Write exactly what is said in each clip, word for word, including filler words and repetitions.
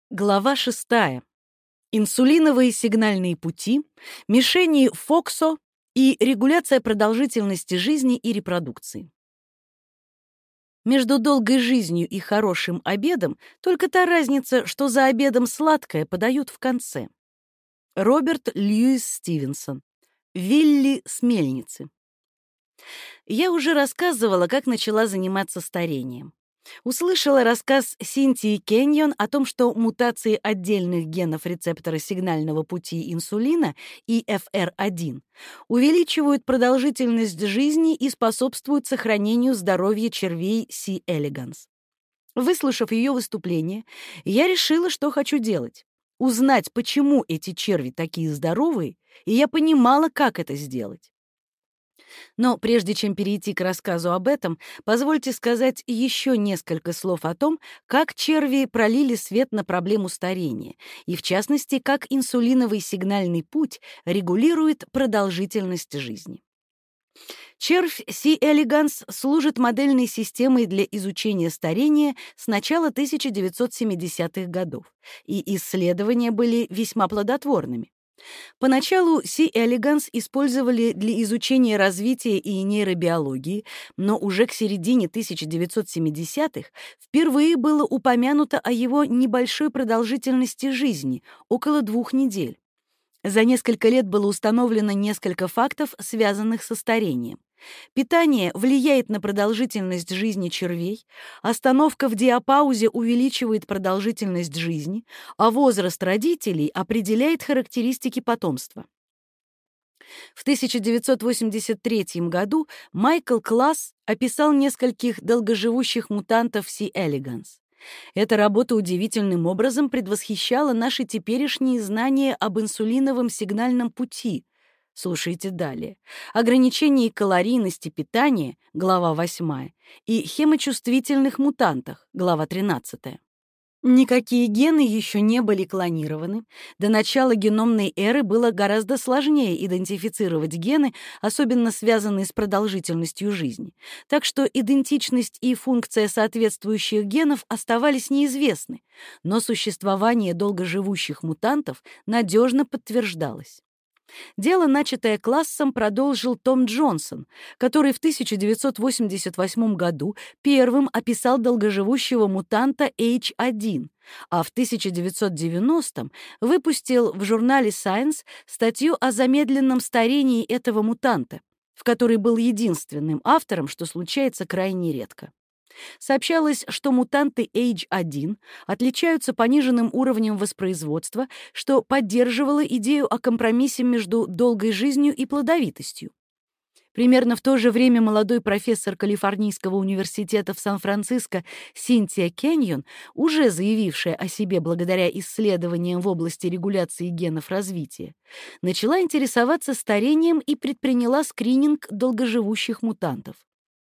Глава шестая. Инсулиновые сигнальные пути, мишени Фоксо и регуляция продолжительности жизни и репродукции. Между долгой жизнью и хорошим обедом только та разница, что за обедом сладкое подают в конце. Роберт Льюис Стивенсон. Вилли с мельницы. Я уже рассказывала, как начала заниматься старением. Услышала рассказ Синтии Кеньон о том, что мутации отдельных генов рецептора сигнального пути инсулина и эф эр один увеличивают продолжительность жизни и способствуют сохранению здоровья червей C. elegans. Выслушав ее выступление, я решила, что хочу делать. Узнать, почему эти черви такие здоровые, и я понимала, как это сделать. Но прежде чем перейти к рассказу об этом, позвольте сказать еще несколько слов о том, как черви пролили свет на проблему старения, и в частности, как инсулиновый сигнальный путь регулирует продолжительность жизни. Червь C. elegans служит модельной системой для изучения старения с начала тысяча девятьсот семидесятых годов, и исследования были весьма плодотворными. Поначалу C. elegans использовали для изучения развития и нейробиологии, но уже к середине тысяча девятьсот семидесятых впервые было упомянуто о его небольшой продолжительности жизни, около двух недель. За несколько лет было установлено несколько фактов, связанных со старением. Питание влияет на продолжительность жизни червей, остановка в диапаузе увеличивает продолжительность жизни, а возраст родителей определяет характеристики потомства. В тысяча девятьсот восемьдесят третьем году Майкл Класс описал нескольких долгоживущих мутантов C. elegans. Эта работа удивительным образом предвосхищала наши теперешние знания об инсулиновом сигнальном пути. Слушайте далее. Ограничении калорийности питания, глава восьмая, и хемочувствительных мутантах, глава тринадцатая. Никакие гены еще не были клонированы. До начала геномной эры было гораздо сложнее идентифицировать гены, особенно связанные с продолжительностью жизни. Так что идентичность и функция соответствующих генов оставались неизвестны, но существование долгоживущих мутантов надежно подтверждалось. Дело, начатое Классом, продолжил Том Джонсон, который в тысяча девятьсот восемьдесят восьмом году первым описал долгоживущего мутанта эйч один, а в тысяча девятьсот девяностом выпустил в журнале Science статью о замедленном старении этого мутанта, в которой был единственным автором, что случается крайне редко. Сообщалось, что мутанты эйч один отличаются пониженным уровнем воспроизводства, что поддерживало идею о компромиссе между долгой жизнью и плодовитостью. Примерно в то же время молодой профессор Калифорнийского университета в Сан-Франциско Синтия Кеньон, уже заявившая о себе благодаря исследованиям в области регуляции генов развития, начала интересоваться старением и предприняла скрининг долгоживущих мутантов.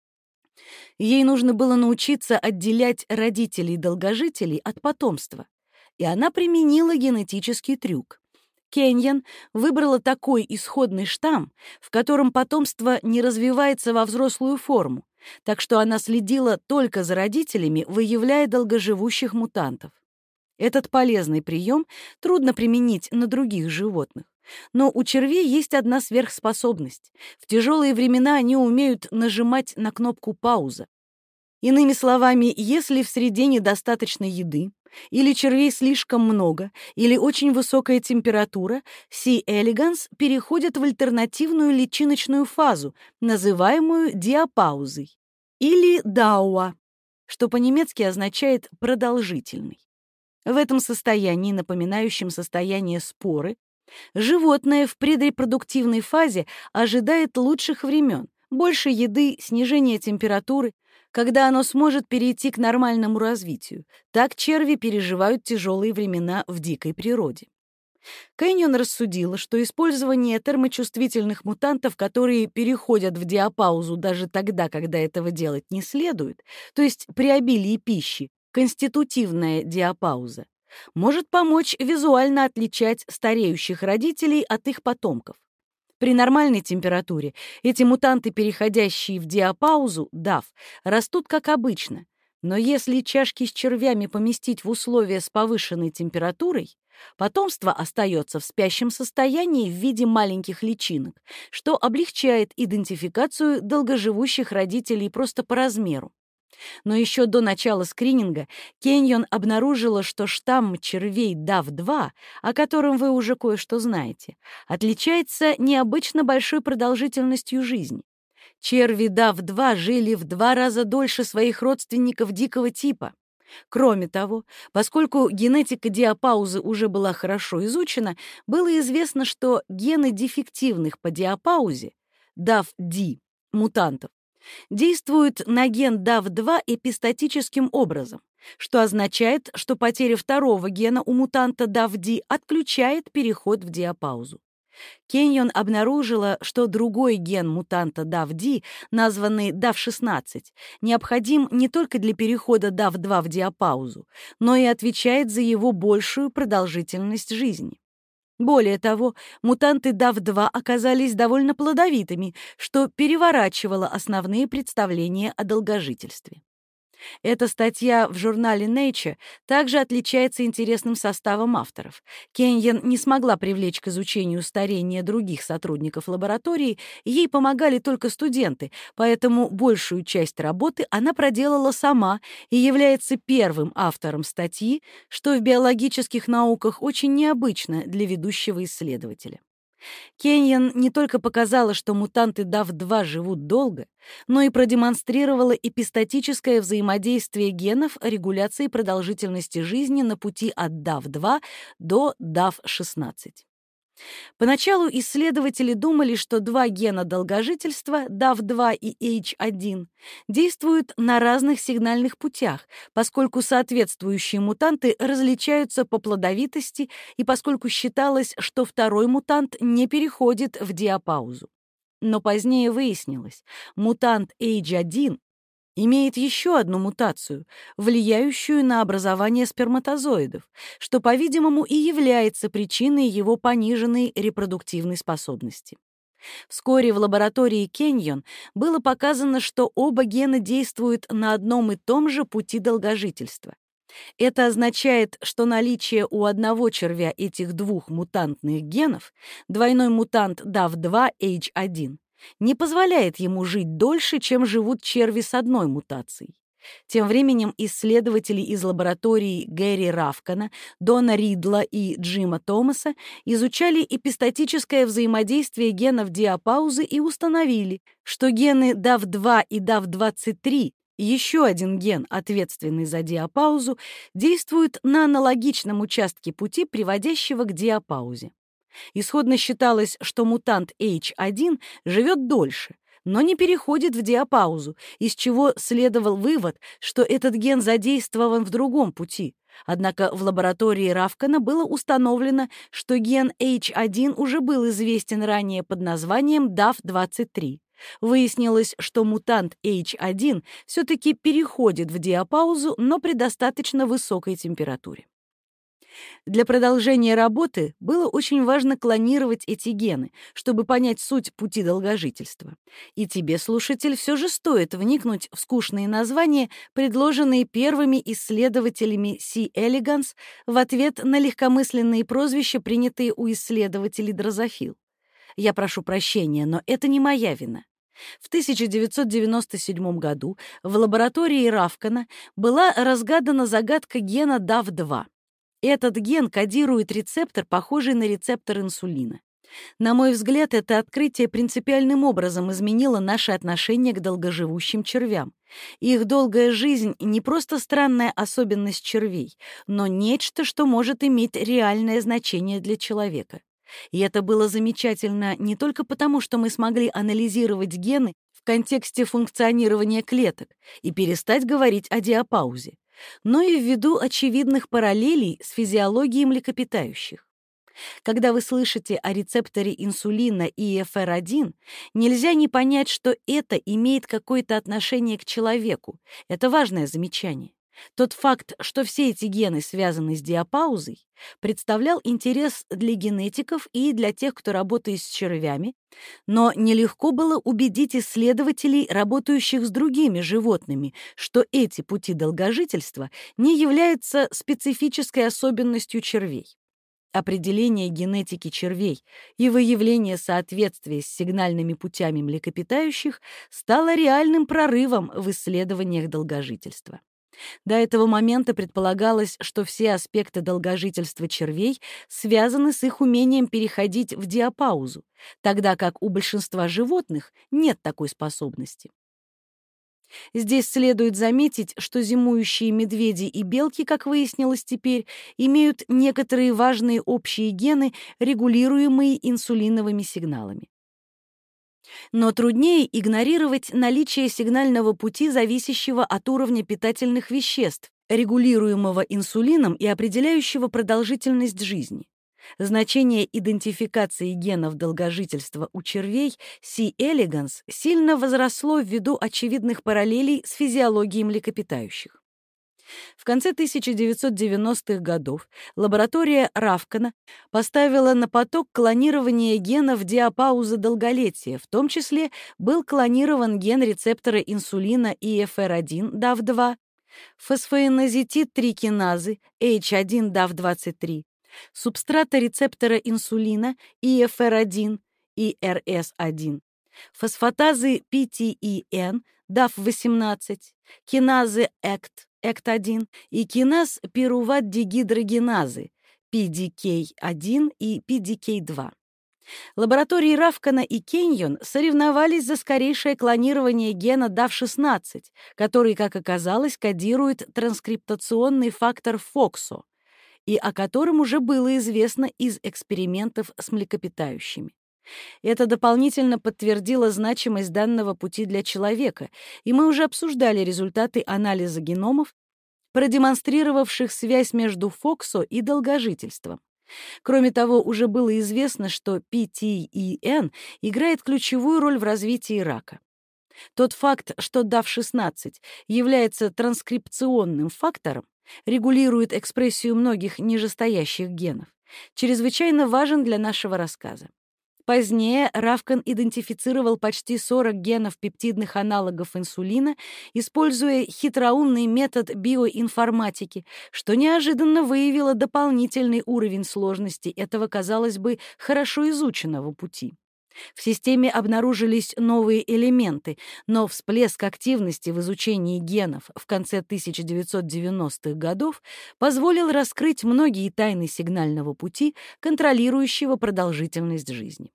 Ей нужно было научиться отделять родителей-долгожителей от потомства, и она применила генетический трюк. Кеньон выбрала такой исходный штамм, в котором потомство не развивается во взрослую форму, так что она следила только за родителями, выявляя долгоживущих мутантов. Этот полезный прием трудно применить на других животных. Но у червей есть одна сверхспособность. В тяжелые времена они умеют нажимать на кнопку «пауза». Иными словами, если в среде недостаточно еды, или червей слишком много, или очень высокая температура, C. elegans переходят в альтернативную личиночную фазу, называемую диапаузой, или дауа, что по-немецки означает «продолжительный». В этом состоянии, напоминающем состояние споры, животное в предрепродуктивной фазе ожидает лучших времен, больше еды, снижения температуры, когда оно сможет перейти к нормальному развитию. Так черви переживают тяжелые времена в дикой природе. Кеньон рассудила, что использование термочувствительных мутантов, которые переходят в диапаузу даже тогда, когда этого делать не следует, то есть при обилии пищи, конститутивная диапауза, может помочь визуально отличать стареющих родителей от их потомков. При нормальной температуре эти мутанты, переходящие в диапаузу, дав, растут как обычно, Но если чашки с червями поместить в условия с повышенной температурой, потомство остается в спящем состоянии в виде маленьких личинок, что облегчает идентификацию долгоживущих родителей просто по размеру. Но еще до начала скрининга Кеньон обнаружила, что штамм червей дав два, о котором вы уже кое-что знаете, отличается необычно большой продолжительностью жизни. Черви дав два жили в два раза дольше своих родственников дикого типа. Кроме того, поскольку генетика диапаузы уже была хорошо изучена, было известно, что гены дефективных по диапаузе, дав ди, мутантов, действуют на ген дав два эпистатическим образом, что означает, что потеря второго гена у мутанта дав ди отключает переход в диапаузу. Кеньон обнаружила, что другой ген мутанта дав ди, названный дав шестнадцать, необходим не только для перехода дав два в диапаузу, но и отвечает за его большую продолжительность жизни. Более того, мутанты дав два оказались довольно плодовитыми, что переворачивало основные представления о долгожительстве. Эта статья в журнале Nature также отличается интересным составом авторов. Кеньон не смогла привлечь к изучению старения других сотрудников лаборатории, ей помогали только студенты, поэтому большую часть работы она проделала сама и является первым автором статьи, что в биологических науках очень необычно для ведущего исследователя. Кеньон не только показала, что мутанты дав два живут долго, но и продемонстрировала эпистатическое взаимодействие генов регуляции продолжительности жизни на пути от дав два до дав шестнадцать. Поначалу исследователи думали, что два гена долгожительства, дав два и эйч один, действуют на разных сигнальных путях, поскольку соответствующие мутанты различаются по плодовитости и поскольку считалось, что второй мутант не переходит в диапаузу. Но позднее выяснилось, мутант эйч один имеет еще одну мутацию, влияющую на образование сперматозоидов, что, по-видимому, и является причиной его пониженной репродуктивной способности. Вскоре в лаборатории Кеньон было показано, что оба гена действуют на одном и том же пути долгожительства. Это означает, что наличие у одного червя этих двух мутантных генов, двойной мутант дав два эйч один, не позволяет ему жить дольше, чем живут черви с одной мутацией. Тем временем исследователи из лабораторий Гэри Равкана, Дона Ридла и Джима Томаса изучали эпистатическое взаимодействие генов диапаузы и установили, что гены дав два и дав двадцать три, еще один ген, ответственный за диапаузу, действуют на аналогичном участке пути, приводящего к диапаузе. Исходно считалось, что мутант эйч один живет дольше, но не переходит в диапаузу, из чего следовал вывод, что этот ген задействован в другом пути. Однако в лаборатории Равкана было установлено, что ген эйч один уже был известен ранее под названием дав двадцать три. Выяснилось, что мутант эйч один все-таки переходит в диапаузу, но при достаточно высокой температуре. Для продолжения работы было очень важно клонировать эти гены, чтобы понять суть пути долгожительства. И тебе, слушатель, все же стоит вникнуть в скучные названия, предложенные первыми исследователями C. elegans в ответ на легкомысленные прозвища, принятые у исследователей дрозофил. Я прошу прощения, но это не моя вина. В тысяча девятьсот девяносто седьмом году в лаборатории Равкана была разгадана загадка гена дав два. Этот ген кодирует рецептор, похожий на рецептор инсулина. На мой взгляд, это открытие принципиальным образом изменило наше отношение к долгоживущим червям. Их долгая жизнь — не просто странная особенность червей, но нечто, что может иметь реальное значение для человека. И это было замечательно не только потому, что мы смогли анализировать гены в контексте функционирования клеток и перестать говорить о диапаузе, но и ввиду очевидных параллелей с физиологией млекопитающих. Когда вы слышите о рецепторе инсулина и эф эр один, нельзя не понять, что это имеет какое-то отношение к человеку. Это важное замечание. Тот факт, что все эти гены связаны с диапаузой, представлял интерес для генетиков и для тех, кто работает с червями, но нелегко было убедить исследователей, работающих с другими животными, что эти пути долгожительства не являются специфической особенностью червей. Определение генетики червей и выявление соответствия с сигнальными путями млекопитающих стало реальным прорывом в исследованиях долгожительства. До этого момента предполагалось, что все аспекты долгожительства червей связаны с их умением переходить в диапаузу, тогда как у большинства животных нет такой способности. Здесь следует заметить, что зимующие медведи и белки, как выяснилось теперь, имеют некоторые важные общие гены, регулируемые инсулиновыми сигналами. Но труднее игнорировать наличие сигнального пути, зависящего от уровня питательных веществ, регулируемого инсулином и определяющего продолжительность жизни. Значение идентификации генов долгожительства у червей C. elegans сильно возросло ввиду очевидных параллелей с физиологией млекопитающих. В конце тысяча девятьсот девяностых годов лаборатория Равкана поставила на поток клонирование генов диапаузы долголетия, в том числе был клонирован ген рецептора инсулина И Эф Эр один Д А В два, фосфоинозетид три киназы Эйч один Д А В двадцать три, субстрата рецептора инсулина И Эф Эр один И Эр Эс один, фосфатазы Пи Ти И Эн Д А В восемнадцать, киназы Э К Т Э К Т один и киназ пируват-дегидрогеназы Пи Ди Кей один и Пи Ди Кей два. Лаборатории Равкана и Кеньон соревновались за скорейшее клонирование гена Д А В шестнадцать, который, как оказалось, кодирует транскриптационный фактор ФОКСО, и о котором уже было известно из экспериментов с млекопитающими. Это дополнительно подтвердило значимость данного пути для человека, и мы уже обсуждали результаты анализа геномов, продемонстрировавших связь между ФОКСО и долгожительством. Кроме того, уже было известно, что Пи Ти И Эн играет ключевую роль в развитии рака. Тот факт, что Д А В шестнадцать является транскрипционным фактором, регулирует экспрессию многих нижестоящих генов, чрезвычайно важен для нашего рассказа. Позднее Равкан идентифицировал почти сорок генов пептидных аналогов инсулина, используя хитроумный метод биоинформатики, что неожиданно выявило дополнительный уровень сложности этого, казалось бы, хорошо изученного пути. В системе обнаружились новые элементы, но всплеск активности в изучении генов в конце тысяча девятьсот девяностых годов позволил раскрыть многие тайны сигнального пути, контролирующего продолжительность жизни.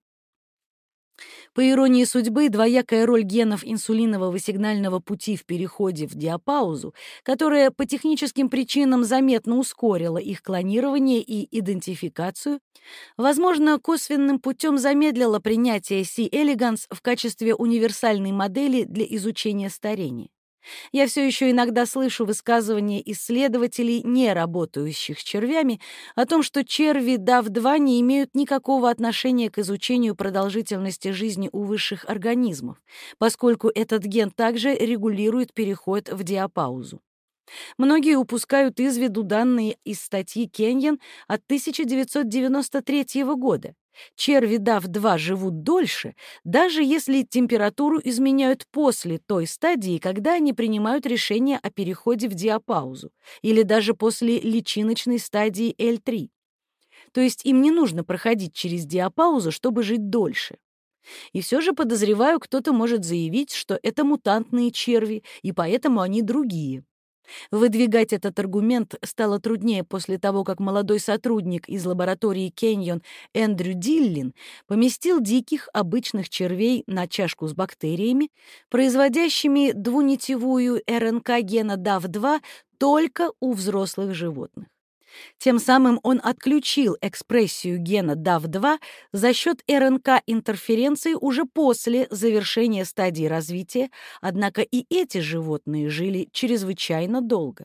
По иронии судьбы, двоякая роль генов инсулинового сигнального пути в переходе в диапаузу, которая по техническим причинам заметно ускорила их клонирование и идентификацию, возможно, косвенным путем замедлила принятие C. elegans в качестве универсальной модели для изучения старения. Я все еще иногда слышу высказывания исследователей, не работающих с червями, о том, что черви Д А В два не имеют никакого отношения к изучению продолжительности жизни у высших организмов, поскольку этот ген также регулирует переход в диапаузу. Многие упускают из виду данные из статьи Кеньон от тысяча девятьсот девяносто третьего года. Черви Д А В два живут дольше, даже если температуру изменяют после той стадии, когда они принимают решение о переходе в диапаузу, или даже после личиночной стадии Л три. То есть им не нужно проходить через диапаузу, чтобы жить дольше. И все же, подозреваю, кто-то может заявить, что это мутантные черви, и поэтому они другие. Выдвигать этот аргумент стало труднее после того, как молодой сотрудник из лаборатории Кеньон Эндрю Диллин поместил диких обычных червей на чашку с бактериями, производящими двунитевую Эр Эн Ка гена Д А В два только у взрослых животных. Тем самым он отключил экспрессию гена Д А В два за счет Эр Эн Ка интерференции уже после завершения стадии развития, однако и эти животные жили чрезвычайно долго.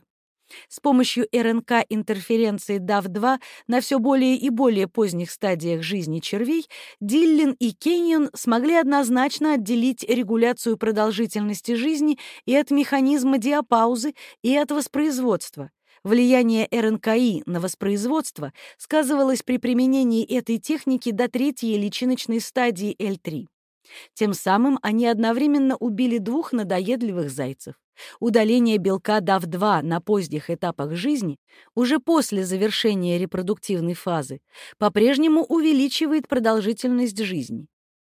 С помощью эр эн ка-интерференции дав два на все более и более поздних стадиях жизни червей Диллин и Кеньон смогли однозначно отделить регуляцию продолжительности жизни и от механизма диапаузы, и от воспроизводства. Влияние эр эн ка и на воспроизводство сказывалось при применении этой техники до третьей личиночной стадии эль три. Тем самым они одновременно убили двух надоедливых зайцев. Удаление белка дав два на поздних этапах жизни, уже после завершения репродуктивной фазы, по-прежнему увеличивает продолжительность жизни.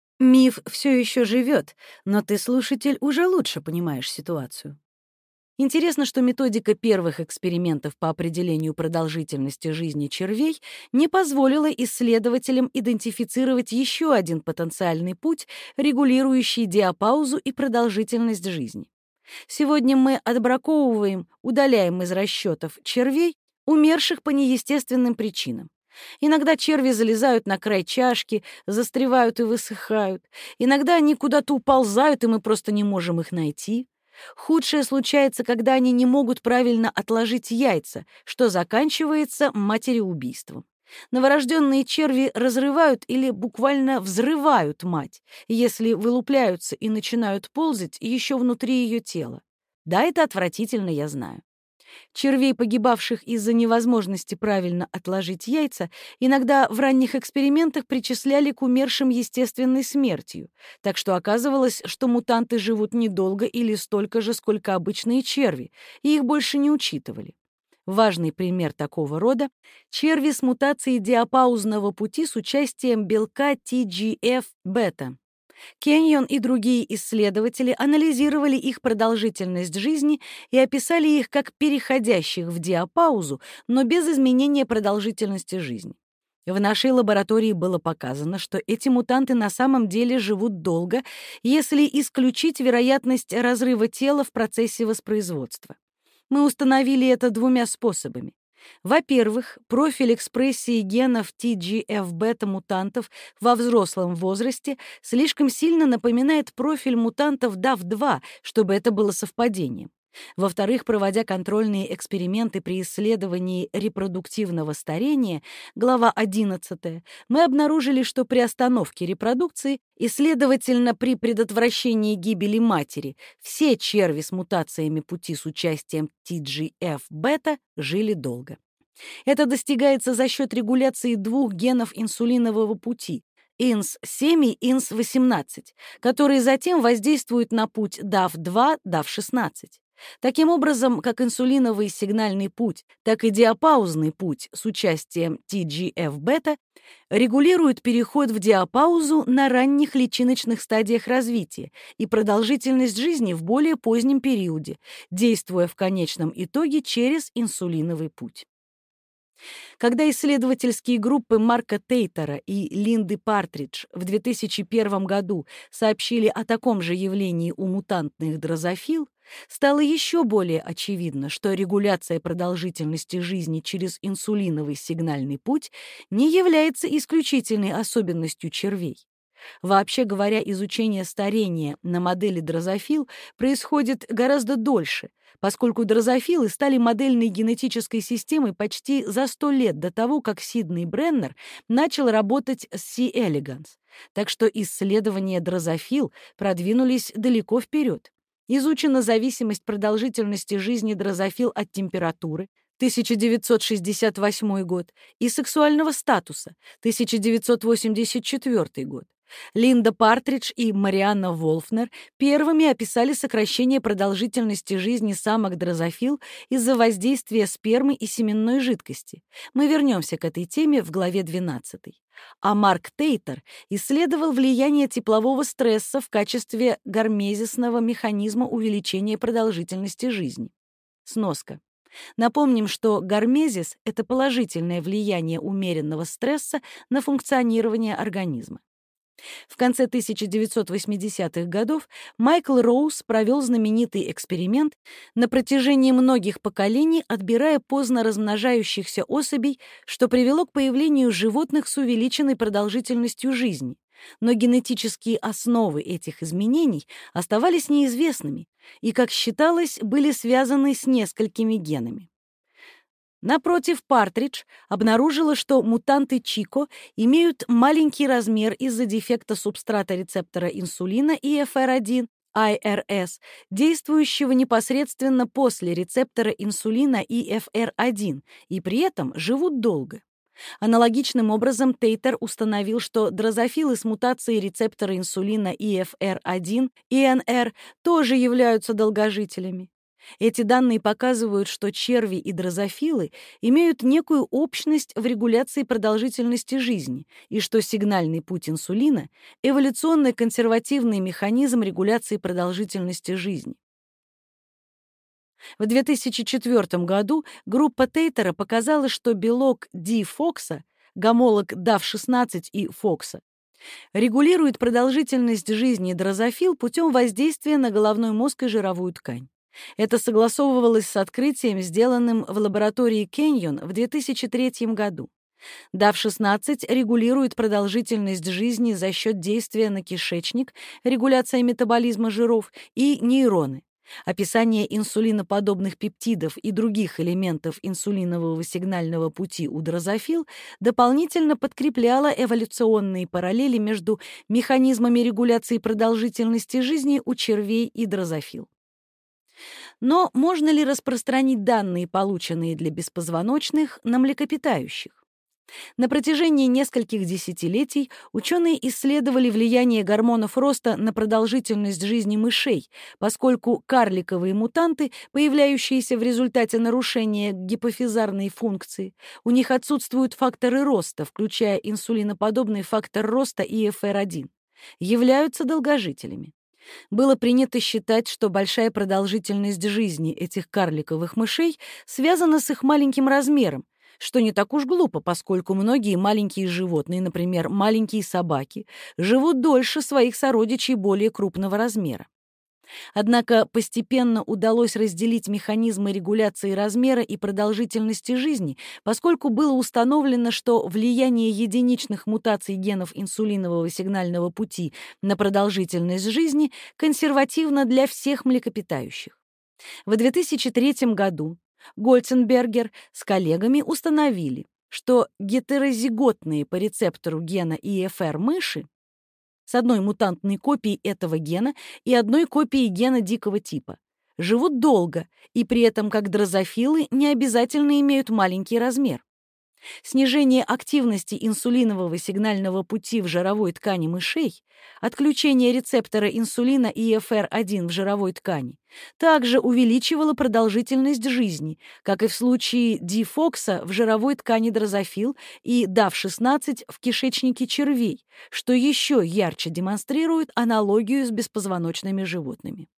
Миф все еще живет, но ты, слушатель, уже лучше понимаешь ситуацию. Интересно, что методика первых экспериментов по определению продолжительности жизни червей не позволила исследователям идентифицировать еще один потенциальный путь, регулирующий диапаузу и продолжительность жизни. Сегодня мы отбраковываем, удаляем из расчетов червей, умерших по неестественным причинам. Иногда черви залезают на край чашки, застревают и высыхают. Иногда они куда-то уползают, и мы просто не можем их найти. Худшее случается, когда они не могут правильно отложить яйца, что заканчивается матереубийством. Новорожденные черви разрывают или буквально взрывают мать, если вылупляются и начинают ползать еще внутри ее тела. Да, это отвратительно, я знаю. Червей, погибавших из-за невозможности правильно отложить яйца, иногда в ранних экспериментах причисляли к умершим естественной смертью, так что оказывалось, что мутанты живут недолго или столько же, сколько обычные черви, и их больше не учитывали. Важный пример такого рода — черви с мутацией диапаузного пути с участием белка ти джи эф-бета. Кеньон и другие исследователи анализировали их продолжительность жизни и описали их как переходящих в диапаузу, но без изменения продолжительности жизни. В нашей лаборатории было показано, что эти мутанты на самом деле живут долго, если исключить вероятность разрыва тела в процессе воспроизводства. Мы установили это двумя способами. Во-первых, профиль экспрессии генов ти джи эф-бета мутантов во взрослом возрасте слишком сильно напоминает профиль мутантов дав два, чтобы это было совпадением. Во-вторых, проводя контрольные эксперименты при исследовании репродуктивного старения, глава одиннадцатая, мы обнаружили, что при остановке репродукции и, следовательно, при предотвращении гибели матери, все черви с мутациями пути с участием ти джи эф-бета жили долго. Это достигается за счет регуляции двух генов инсулинового пути — ай эн эс семь и ай эн эс восемнадцать, которые затем воздействуют на путь дав два, дав шестнадцать. Таким образом, как инсулиновый сигнальный путь, так и диапаузный путь с участием ти джи эф-бета регулируют переход в диапаузу на ранних личиночных стадиях развития и продолжительность жизни в более позднем периоде, действуя в конечном итоге через инсулиновый путь. Когда исследовательские группы Марка Тейтера и Линды Партридж в две тысячи первом году сообщили о таком же явлении у мутантных дрозофил, стало еще более очевидно, что регуляция продолжительности жизни через инсулиновый сигнальный путь не является исключительной особенностью червей. Вообще говоря, изучение старения на модели дрозофил происходит гораздо дольше, поскольку дрозофилы стали модельной генетической системой почти за сто лет до того, как Сидней Бреннер начал работать с C. elegans. Так что исследования дрозофил продвинулись далеко вперед. Изучена зависимость продолжительности жизни дрозофил от температуры, тысяча девятьсот шестьдесят восьмой год, и сексуального статуса, тысяча девятьсот восемьдесят четвёртый год. Линда Партридж и Марианна Волфнер первыми описали сокращение продолжительности жизни самок дрозофил из-за воздействия спермы и семенной жидкости. Мы вернемся к этой теме в главе двенадцатой. А Марк Тейтер исследовал влияние теплового стресса в качестве гормезисного механизма увеличения продолжительности жизни. Сноска. Напомним, что гормезис — это положительное влияние умеренного стресса на функционирование организма. В конце тысяча девятьсот восьмидесятых годов Майкл Роуз провел знаменитый эксперимент, на протяжении многих поколений отбирая поздно размножающихся особей, что привело к появлению животных с увеличенной продолжительностью жизни. Но генетические основы этих изменений оставались неизвестными и, как считалось, были связаны с несколькими генами. Напротив, Партридж обнаружила, что мутанты Чико имеют маленький размер из-за дефекта субстрата рецептора инсулина и эф эр один, ай эр эс, действующего непосредственно после рецептора инсулина и эф эр один, и при этом живут долго. Аналогичным образом Тейтер установил, что дрозофилы с мутацией рецептора инсулина и эф эр один, и эн эр, тоже являются долгожителями. Эти данные показывают, что черви и дрозофилы имеют некую общность в регуляции продолжительности жизни и что сигнальный путь инсулина — эволюционный консервативный механизм регуляции продолжительности жизни. В две тысячи четвёртом году группа Тейтера показала, что белок ди-фокса, гомолог дав шестнадцать и фокса, регулирует продолжительность жизни дрозофил путем воздействия на головной мозг и жировую ткань. Это согласовывалось с открытием, сделанным в лаборатории Кэньон в две тысячи третьем году. дав шестнадцать регулирует продолжительность жизни за счет действия на кишечник, регуляция метаболизма жиров и нейроны. Описание инсулиноподобных пептидов и других элементов инсулинового сигнального пути у дрозофил дополнительно подкрепляло эволюционные параллели между механизмами регуляции продолжительности жизни у червей и дрозофил. Но можно ли распространить данные, полученные для беспозвоночных, на млекопитающих? На протяжении нескольких десятилетий ученые исследовали влияние гормонов роста на продолжительность жизни мышей, поскольку карликовые мутанты, появляющиеся в результате нарушения гипофизарной функции, у них отсутствуют факторы роста, включая инсулиноподобный фактор роста и эф эр один, являются долгожителями. Было принято считать, что большая продолжительность жизни этих карликовых мышей связана с их маленьким размером, что не так уж глупо, поскольку многие маленькие животные, например, маленькие собаки, живут дольше своих сородичей более крупного размера. Однако постепенно удалось разделить механизмы регуляции размера и продолжительности жизни, поскольку было установлено, что влияние единичных мутаций генов инсулинового сигнального пути на продолжительность жизни консервативно для всех млекопитающих. В две тысячи третьем году Гольценбергер с коллегами установили, что гетерозиготные по рецептору гена и эф эр мыши с одной мутантной копией этого гена и одной копией гена дикого типа живут долго и при этом, как дрозофилы, не обязательно имеют маленький размер. Снижение активности инсулинового сигнального пути в жировой ткани мышей, отключение рецептора инсулина и эф эр один в жировой ткани также увеличивало продолжительность жизни, как и в случае ди-фокса в жировой ткани дрозофил и дав шестнадцать в кишечнике червей, что еще ярче демонстрирует аналогию с беспозвоночными животными.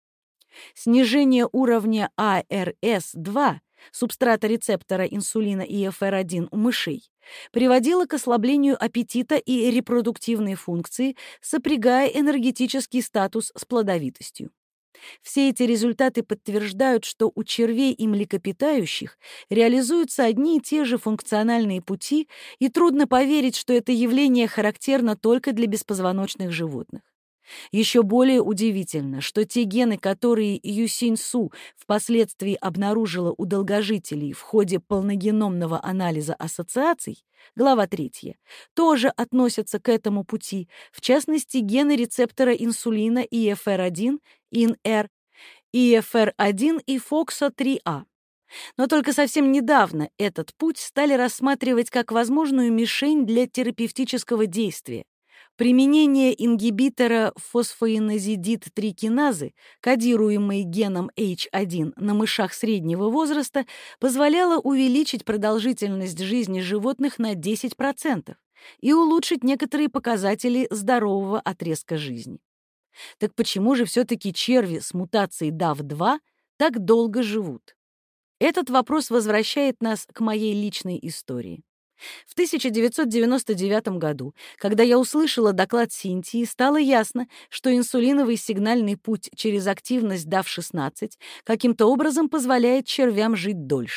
Снижение уровня а эр эс два, субстрата рецептора инсулина и эф эр один у мышей, приводило к ослаблению аппетита и репродуктивной функции, сопрягая энергетический статус с плодовитостью. Все эти результаты подтверждают, что у червей и млекопитающих реализуются одни и те же функциональные пути, и трудно поверить, что это явление характерно только для беспозвоночных животных. Еще более удивительно, что те гены, которые Юсинь Су впоследствии обнаружила у долгожителей в ходе полногеномного анализа ассоциаций, глава третья, тоже относятся к этому пути, в частности, гены рецептора инсулина и эф эр один, ин эр, и эф эр один и фокса три а. Но только совсем недавно этот путь стали рассматривать как возможную мишень для терапевтического действия. Применение ингибитора фосфоиназидид-три киназы, кодируемой геном эйч один, на мышах среднего возраста, позволяло увеличить продолжительность жизни животных на десять процентов и улучшить некоторые показатели здорового отрезка жизни. Так почему же все-таки черви с мутацией дав два так долго живут? Этот вопрос возвращает нас к моей личной истории. В тысяча девятьсот девяносто девятом году, когда я услышала доклад Синтии, стало ясно, что инсулиновый сигнальный путь через активность дав шестнадцать каким-то образом позволяет червям жить дольше.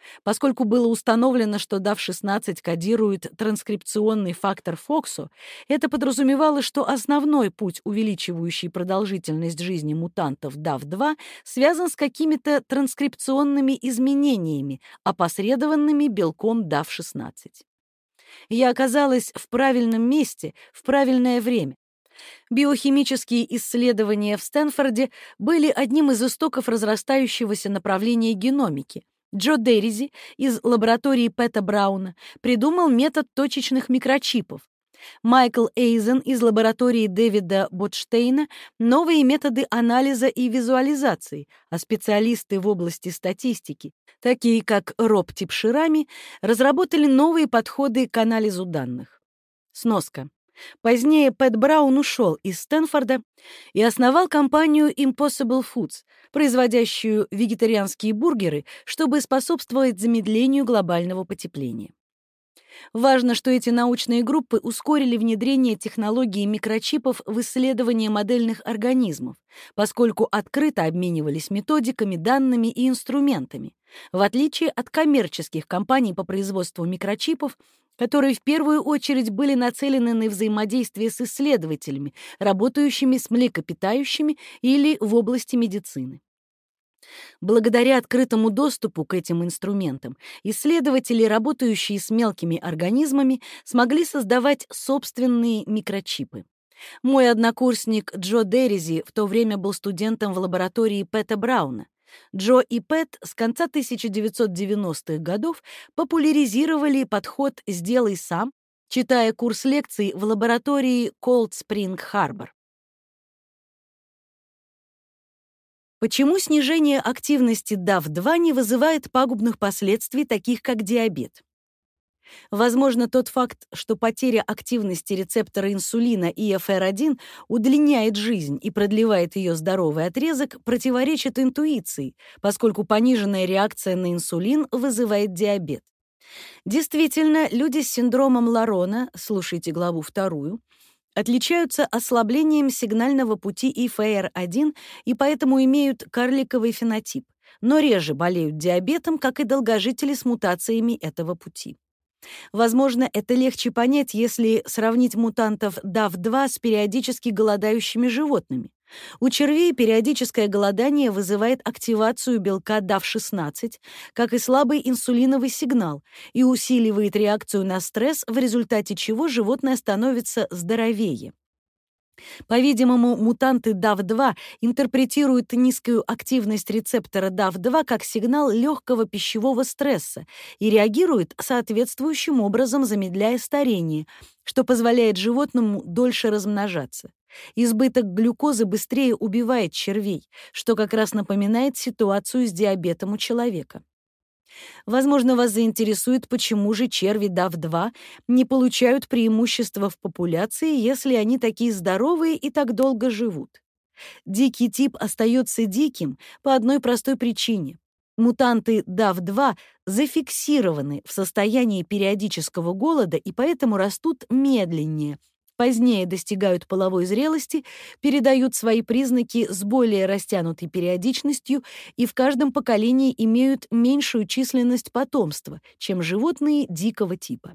Поскольку было установлено, что дав шестнадцать кодирует транскрипционный фактор ФОКСО, это подразумевало, что основной путь, увеличивающий продолжительность жизни мутантов дав два, связан с какими-то транскрипционными изменениями, опосредованными белком дав шестнадцать. Я оказалась в правильном месте в правильное время. Биохимические исследования в Стэнфорде были одним из истоков разрастающегося направления геномики. Джо Дерризи из лаборатории Пэта Брауна придумал метод точечных микрочипов. Майкл Эйзен из лаборатории Дэвида Ботштейна — новые методы анализа и визуализации, а специалисты в области статистики, такие как Роб Типширами, разработали новые подходы к анализу данных. Сноска. Позднее Пэт Браун ушел из Стэнфорда и основал компанию Impossible Foods, производящую вегетарианские бургеры, чтобы способствовать замедлению глобального потепления. Важно, что эти научные группы ускорили внедрение технологии микрочипов в исследование модельных организмов, поскольку открыто обменивались методиками, данными и инструментами, в отличие от коммерческих компаний по производству микрочипов, которые в первую очередь были нацелены на взаимодействие с исследователями, работающими с млекопитающими или в области медицины. Благодаря открытому доступу к этим инструментам исследователи, работающие с мелкими организмами, смогли создавать собственные микрочипы. Мой однокурсник Джо Дерризи в то время был студентом в лаборатории Пэта Брауна. Джо и Пэт с конца тысяча девятьсот девяностых годов популяризировали подход «сделай сам», читая курс лекций в лаборатории Cold Spring Harbor. Почему снижение активности дав два не вызывает пагубных последствий, таких как диабет? Возможно, тот факт, что потеря активности рецептора инсулина и эф эр один удлиняет жизнь и продлевает ее здоровый отрезок, противоречит интуиции, поскольку пониженная реакция на инсулин вызывает диабет. Действительно, люди с синдромом Ларона, слушайте главу вторую, отличаются ослаблением сигнального пути эф эр один и поэтому имеют карликовый фенотип, но реже болеют диабетом, как и долгожители с мутациями этого пути. Возможно, это легче понять, если сравнить мутантов дав два с периодически голодающими животными. У червей периодическое голодание вызывает активацию белка дав шестнадцать, как и слабый инсулиновый сигнал, и усиливает реакцию на стресс, в результате чего животное становится здоровее. По-видимому, мутанты дав два интерпретируют низкую активность рецептора дав два как сигнал легкого пищевого стресса и реагируют соответствующим образом, замедляя старение, что позволяет животному дольше размножаться. Избыток глюкозы быстрее убивает червей, что как раз напоминает ситуацию с диабетом у человека. Возможно, вас заинтересует, почему же черви дав два не получают преимущества в популяции, если они такие здоровые и так долго живут. Дикий тип остается диким по одной простой причине. Мутанты дав два зафиксированы в состоянии периодического голода и поэтому растут медленнее, позднее достигают половой зрелости, передают свои признаки с более растянутой периодичностью и в каждом поколении имеют меньшую численность потомства, чем животные дикого типа.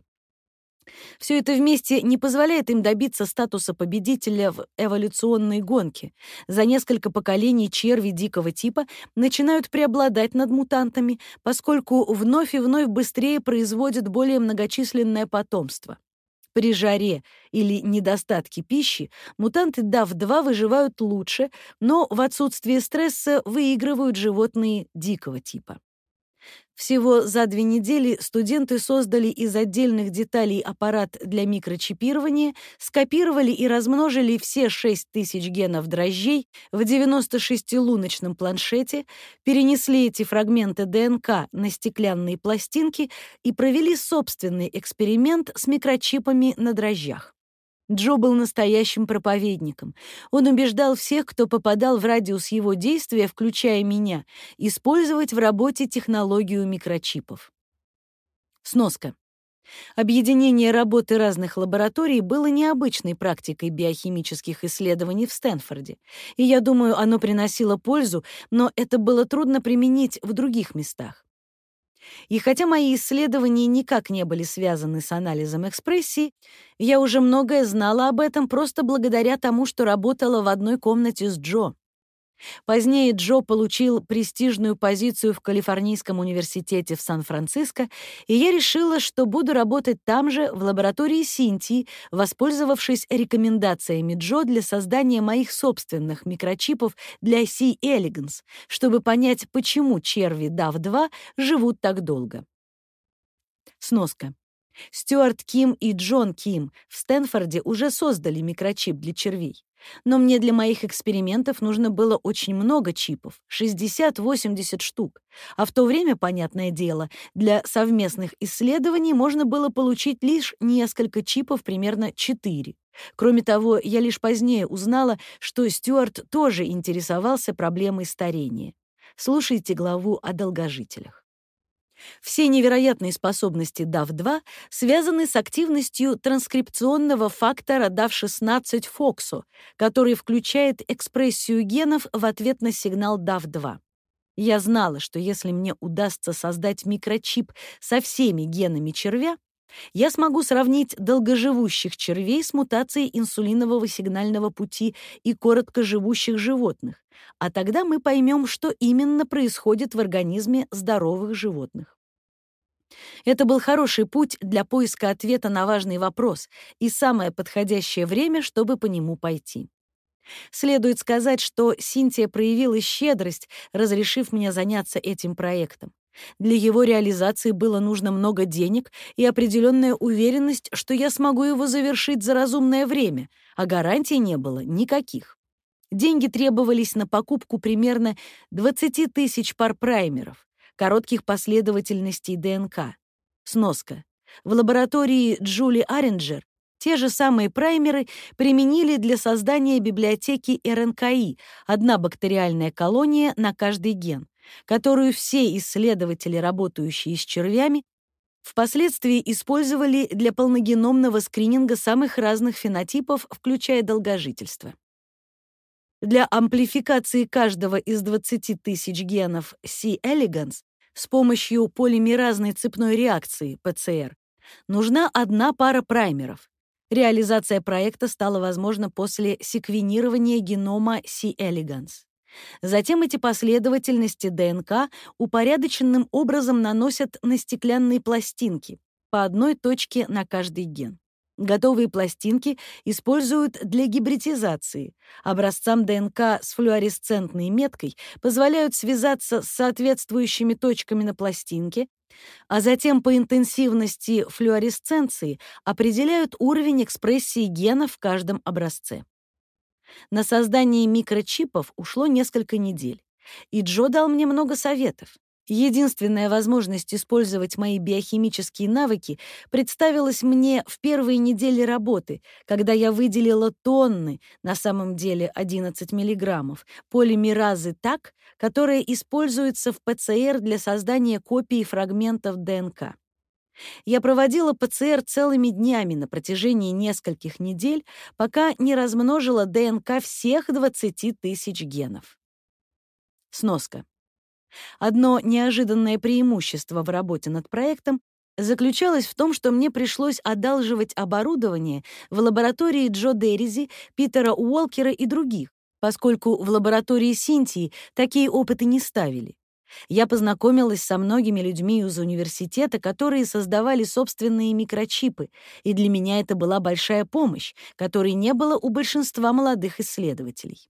Все это вместе не позволяет им добиться статуса победителя в эволюционной гонке. За несколько поколений черви дикого типа начинают преобладать над мутантами, поскольку вновь и вновь быстрее производят более многочисленное потомство. При жаре или недостатке пищи мутанты дав два выживают лучше, но в отсутствие стресса выигрывают животные дикого типа. Всего за две недели студенты создали из отдельных деталей аппарат для микрочипирования, скопировали и размножили все шесть тысяч генов дрожжей в девяностошестилуночном планшете, перенесли эти фрагменты дэ эн ка на стеклянные пластинки и провели собственный эксперимент с микрочипами на дрожжах. Джо был настоящим проповедником. Он убеждал всех, кто попадал в радиус его действия, включая меня, использовать в работе технологию микрочипов. Сноска. Объединение работы разных лабораторий было необычной практикой биохимических исследований в Стэнфорде, и я думаю, оно приносило пользу, но это было трудно применить в других местах. И хотя мои исследования никак не были связаны с анализом экспрессии, я уже многое знала об этом просто благодаря тому, что работала в одной комнате с Джо. Позднее Джо получил престижную позицию в Калифорнийском университете в Сан-Франциско, и я решила, что буду работать там же, в лаборатории Синтии, воспользовавшись рекомендациями Джо для создания моих собственных микрочипов для C. elegans, чтобы понять, почему черви дав два живут так долго. Сноска. Стюарт Ким и Джон Ким в Стэнфорде уже создали микрочип для червей. Но мне для моих экспериментов нужно было очень много чипов, шестьдесят-восемьдесят штук. А в то время, понятное дело, для совместных исследований можно было получить лишь несколько чипов, примерно четыре. Кроме того, я лишь позднее узнала, что Стюарт тоже интересовался проблемой старения. Слушайте главу о долгожителях. Все невероятные способности дав два связаны с активностью транскрипционного фактора дав шестнадцать фоксо, который включает экспрессию генов в ответ на сигнал дав два. Я знала, что если мне удастся создать микрочип со всеми генами червя, я смогу сравнить долгоживущих червей с мутацией инсулинового сигнального пути и короткоживущих животных, а тогда мы поймем, что именно происходит в организме здоровых животных. Это был хороший путь для поиска ответа на важный вопрос и самое подходящее время, чтобы по нему пойти. Следует сказать, что Синтия проявила щедрость, разрешив мне заняться этим проектом. Для его реализации было нужно много денег и определенная уверенность, что я смогу его завершить за разумное время, а гарантий не было никаких. Деньги требовались на покупку примерно двадцать тысяч пар праймеров, коротких последовательностей ДНК. Сноска. В лаборатории Джули Аренджер те же самые праймеры применили для создания библиотеки эр эн ка и, одна бактериальная колония на каждый ген, которую все исследователи, работающие с червями, впоследствии использовали для полногеномного скрининга самых разных фенотипов, включая долгожительство. Для амплификации каждого из двадцати тысяч генов C. elegans с помощью полимеразной цепной реакции пэ цэ эр нужна одна пара праймеров. Реализация проекта стала возможна после секвенирования генома C. elegans. Затем эти последовательности ДНК упорядоченным образом наносят на стеклянные пластинки, по одной точке на каждый ген. Готовые пластинки используют для гибридизации. Образцам ДНК с флуоресцентной меткой позволяют связаться с соответствующими точками на пластинке, а затем по интенсивности флуоресценции определяют уровень экспрессии гена в каждом образце. На создание микрочипов ушло несколько недель, и Джо дал мне много советов. Единственная возможность использовать мои биохимические навыки представилась мне в первые недели работы, когда я выделила тонны, на самом деле одиннадцать миллиграммов, полимеразы так, которая используется в пэ цэ эр для создания копий фрагментов ДНК. Я проводила пэ цэ эр целыми днями на протяжении нескольких недель, пока не размножила ДНК всех двадцати тысяч генов. Сноска. Одно неожиданное преимущество в работе над проектом заключалось в том, что мне пришлось одалживать оборудование в лаборатории Джо Дерризи, Питера Уолкера и других, поскольку в лаборатории Синтии такие опыты не ставили. Я познакомилась со многими людьми из университета, которые создавали собственные микрочипы, и для меня это была большая помощь, которой не было у большинства молодых исследователей.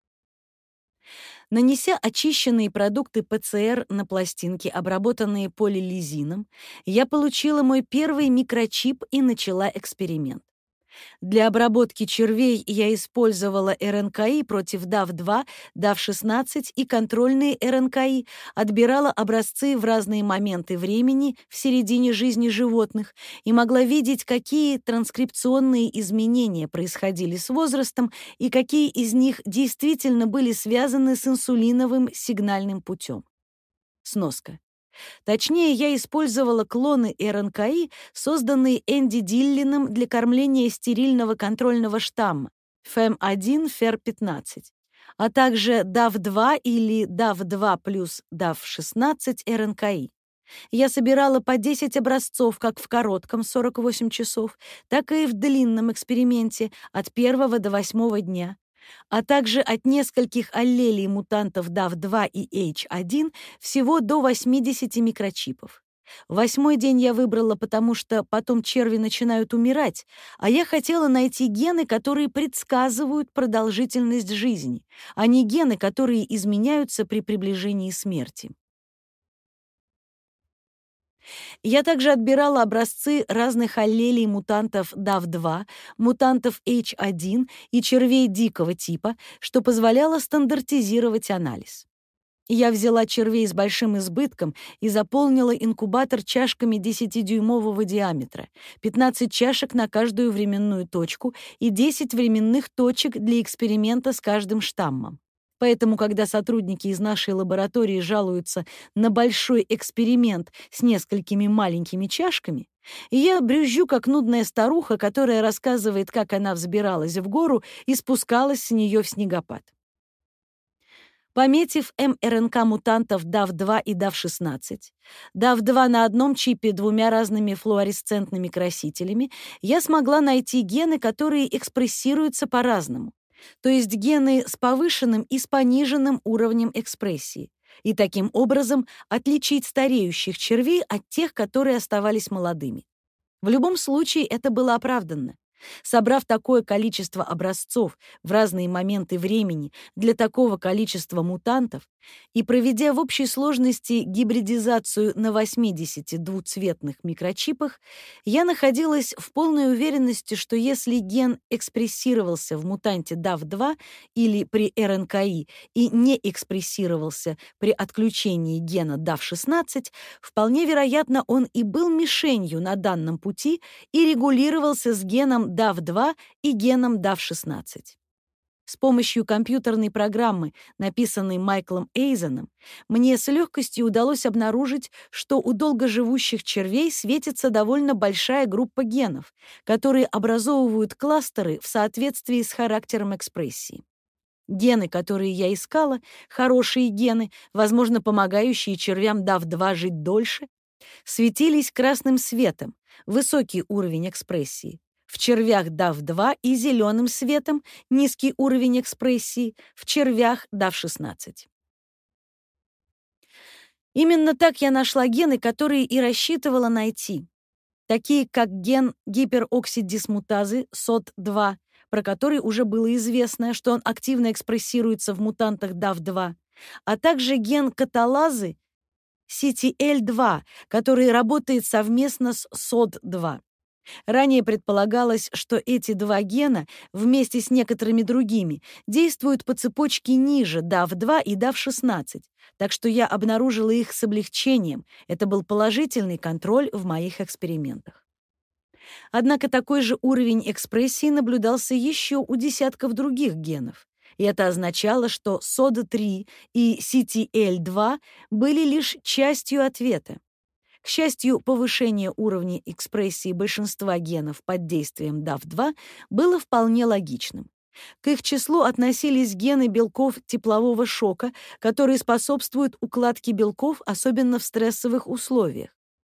Нанеся очищенные продукты пэ цэ эр на пластинки, обработанные полилизином, я получила мой первый микрочип и начала эксперимент. Для обработки червей я использовала эр эн ка и против дав два, дав шестнадцать и контрольные эр эн ка и, отбирала образцы в разные моменты времени в середине жизни животных и могла видеть, какие транскрипционные изменения происходили с возрастом и какие из них действительно были связаны с инсулиновым сигнальным путем. Сноска. Точнее, я использовала клоны эр эн ка и, созданные Энди Диллином для кормления стерильного контрольного штамма эф эм один эф эр пятнадцать, а также дав два или дав два плюс дав шестнадцать эр эн ка и. Я собирала по десять образцов как в коротком сорок восемь часов, так и в длинном эксперименте от первого до восьмого дня, а также от нескольких аллелей мутантов дав два и эйч один всего до восьмидесяти микрочипов. Восьмой день я выбрала, потому что потом черви начинают умирать, а я хотела найти гены, которые предсказывают продолжительность жизни, а не гены, которые изменяются при приближении смерти. Я также отбирала образцы разных аллелей мутантов дав два, мутантов эйч один и червей дикого типа, что позволяло стандартизировать анализ. Я взяла червей с большим избытком и заполнила инкубатор чашками десятидюймового диаметра, пятнадцать чашек на каждую временную точку и десять временных точек для эксперимента с каждым штаммом. Поэтому, когда сотрудники из нашей лаборатории жалуются на большой эксперимент с несколькими маленькими чашками, я брюзжу, как нудная старуха, которая рассказывает, как она взбиралась в гору и спускалась с нее в снегопад. Пометив эм эр эн ка мутантов дав два и дав шестнадцать, дав два на одном чипе двумя разными флуоресцентными красителями, я смогла найти гены, которые экспрессируются по-разному, то есть гены с повышенным и с пониженным уровнем экспрессии, и таким образом отличить стареющих червей от тех, которые оставались молодыми. В любом случае это было оправданно. Собрав такое количество образцов в разные моменты времени для такого количества мутантов и проведя в общей сложности гибридизацию на восьмидесяти двуцветных микрочипах, я находилась в полной уверенности, что если ген экспрессировался в мутанте дав два или при эр эн ка и и не экспрессировался при отключении гена дав шестнадцать, вполне вероятно, он и был мишенью на данном пути и регулировался с геном дав два и геном дав шестнадцать. С помощью компьютерной программы, написанной Майклом Эйзеном, мне с легкостью удалось обнаружить, что у долгоживущих червей светится довольно большая группа генов, которые образовывают кластеры в соответствии с характером экспрессии. Гены, которые я искала, хорошие гены, возможно, помогающие червям дав два жить дольше, светились красным светом, высокий уровень экспрессии, в червях дав два и зеленым светом, низкий уровень экспрессии, в червях дав шестнадцать. Именно так я нашла гены, которые и рассчитывала найти, такие как ген гипероксидисмутазы сот два, про который уже было известно, что он активно экспрессируется в мутантах дав два, а также ген каталазы си ти эл два, который работает совместно с сот два. Ранее предполагалось, что эти два гена, вместе с некоторыми другими, действуют по цепочке ниже дав два и дав шестнадцать, так что я обнаружила их с облегчением. Это был положительный контроль в моих экспериментах. Однако такой же уровень экспрессии наблюдался еще у десятков других генов, и это означало, что сод три и си ти эл два были лишь частью ответа. К счастью, повышение уровня экспрессии большинства генов под действием дав два было вполне логичным. К их числу относились гены белков теплового шока, которые способствуют укладке белков, особенно в стрессовых условиях.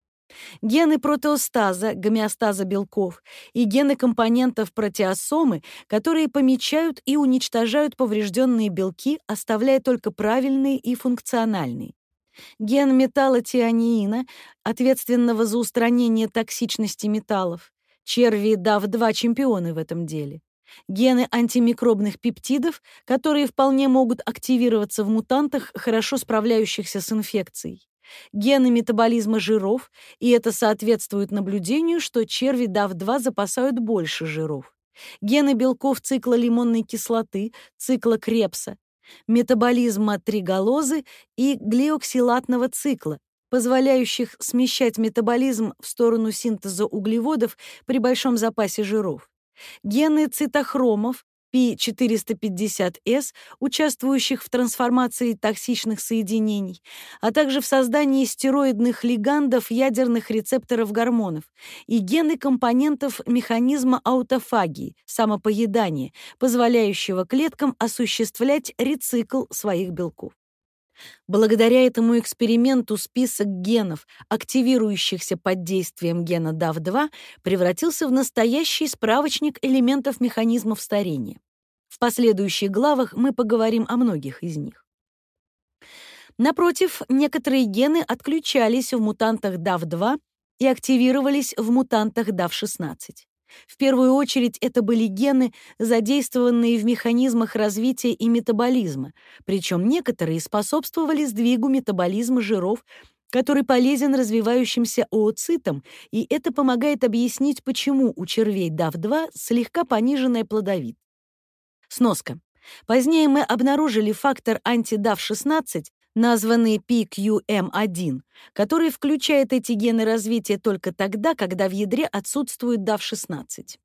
Гены протеостаза, гомеостаза белков и гены компонентов протеосомы, которые помечают и уничтожают поврежденные белки, оставляя только правильные и функциональные. Ген металлотианина, ответственного за устранение токсичности металлов. Черви дав два чемпионы в этом деле. Гены антимикробных пептидов, которые вполне могут активироваться в мутантах, хорошо справляющихся с инфекцией. Гены метаболизма жиров, и это соответствует наблюдению, что черви дав два запасают больше жиров. Гены белков цикла лимонной кислоты, цикла Крепса, метаболизма триголозы и глиоксилатного цикла, позволяющих смещать метаболизм в сторону синтеза углеводов при большом запасе жиров. Гены цитохромов пи четыреста пятьдесят эс, участвующих в трансформации токсичных соединений, а также в создании стероидных лигандов ядерных рецепторов гормонов, и гены компонентов механизма аутофагии, самопоедания, позволяющего клеткам осуществлять рецикл своих белков. Благодаря этому эксперименту список генов, активирующихся под действием гена дав два, превратился в настоящий справочник элементов механизмов старения. В последующих главах мы поговорим о многих из них. Напротив, некоторые гены отключались в мутантах дав два и активировались в мутантах дав шестнадцать. В первую очередь это были гены, задействованные в механизмах развития и метаболизма, причем некоторые способствовали сдвигу метаболизма жиров, который полезен развивающимся ooцитам, и это помогает объяснить, почему у червей дав два слегка пониженная плодовитость. Сноска. Позднее мы обнаружили фактор анти-дав шестнадцать, названный пи кью эм один, который включает эти гены развития только тогда, когда в ядре отсутствует дав шестнадцать.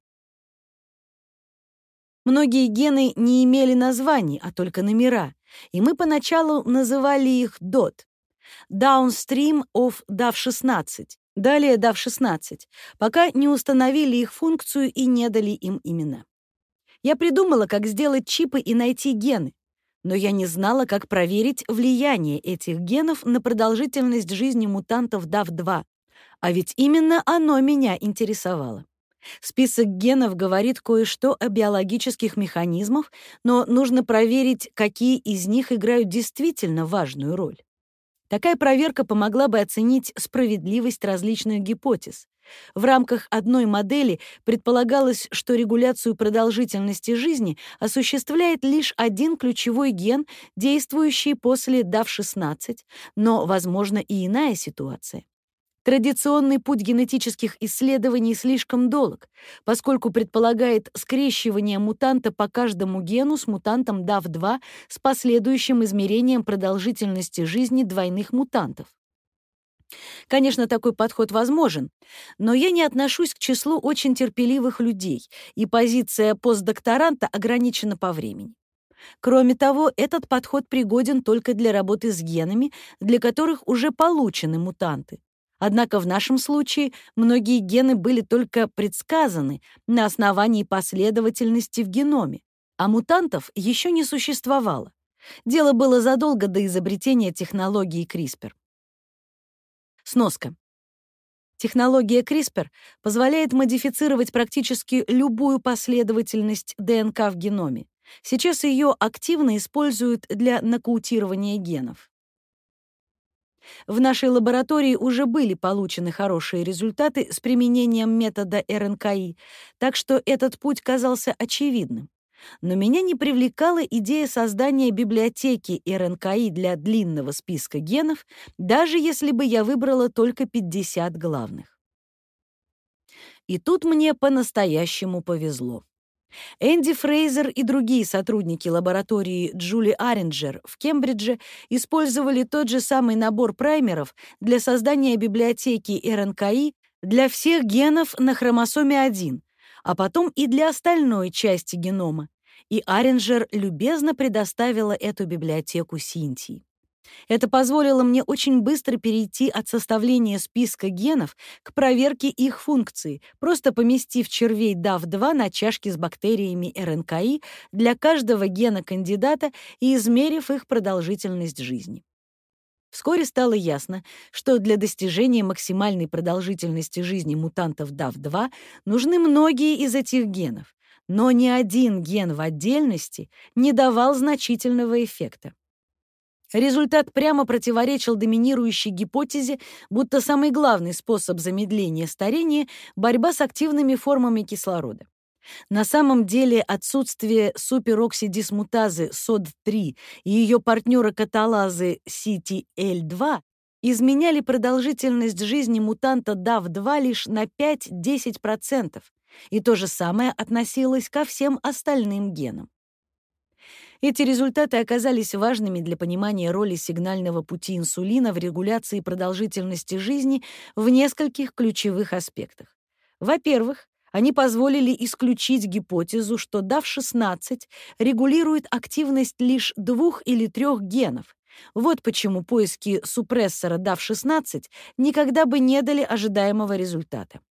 Многие гены не имели названий, а только номера, и мы поначалу называли их дот — downstream of дав шестнадцать, далее дав шестнадцать, пока не установили их функцию и не дали им имена. Я придумала, как сделать чипы и найти гены, но я не знала, как проверить влияние этих генов на продолжительность жизни мутантов дав два, а ведь именно оно меня интересовало. Список генов говорит кое-что о биологических механизмах, но нужно проверить, какие из них играют действительно важную роль. Такая проверка помогла бы оценить справедливость различных гипотез. В рамках одной модели предполагалось, что регуляцию продолжительности жизни осуществляет лишь один ключевой ген, действующий после дав шестнадцать, но, возможно, и иная ситуация. Традиционный путь генетических исследований слишком долг, поскольку предполагает скрещивание мутанта по каждому гену с мутантом дав два с последующим измерением продолжительности жизни двойных мутантов. Конечно, такой подход возможен, но я не отношусь к числу очень терпеливых людей, и позиция постдокторанта ограничена по времени. Кроме того, этот подход пригоден только для работы с генами, для которых уже получены мутанты. Однако в нашем случае многие гены были только предсказаны на основании последовательности в геноме, а мутантов еще не существовало. Дело было задолго до изобретения технологии CRISPR. Сноска. Технология CRISPR позволяет модифицировать практически любую последовательность ДНК в геноме. Сейчас ее активно используют для нокаутирования генов. В нашей лаборатории уже были получены хорошие результаты с применением метода эр эн ка и, так что этот путь казался очевидным. Но меня не привлекала идея создания библиотеки эр эн ка и для длинного списка генов, даже если бы я выбрала только пятьдесят главных. И тут мне по-настоящему повезло. Энди Фрейзер и другие сотрудники лаборатории Джули Аринджер в Кембридже использовали тот же самый набор праймеров для создания библиотеки эр эн ка и для всех генов на хромосоме один, а потом и для остальной части генома, и Аринджер любезно предоставила эту библиотеку Синтии. Это позволило мне очень быстро перейти от составления списка генов к проверке их функции, просто поместив червей дав два на чашки с бактериями эр эн ка и для каждого гена кандидата и измерив их продолжительность жизни. Вскоре стало ясно, что для достижения максимальной продолжительности жизни мутантов дав два нужны многие из этих генов, но ни один ген в отдельности не давал значительного эффекта. Результат прямо противоречил доминирующей гипотезе, будто самый главный способ замедления старения — борьба с активными формами кислорода. На самом деле отсутствие супероксидисмутазы сод три и ее партнера каталазы си ти эл два изменяли продолжительность жизни мутанта дав два лишь на пять-десять процентов, и то же самое относилось ко всем остальным генам. Эти результаты оказались важными для понимания роли сигнального пути инсулина в регуляции продолжительности жизни в нескольких ключевых аспектах. Во-первых, они позволили исключить гипотезу, что дав шестнадцать регулирует активность лишь двух или трех генов. Вот почему поиски супрессора дав шестнадцать никогда бы не дали ожидаемого результата.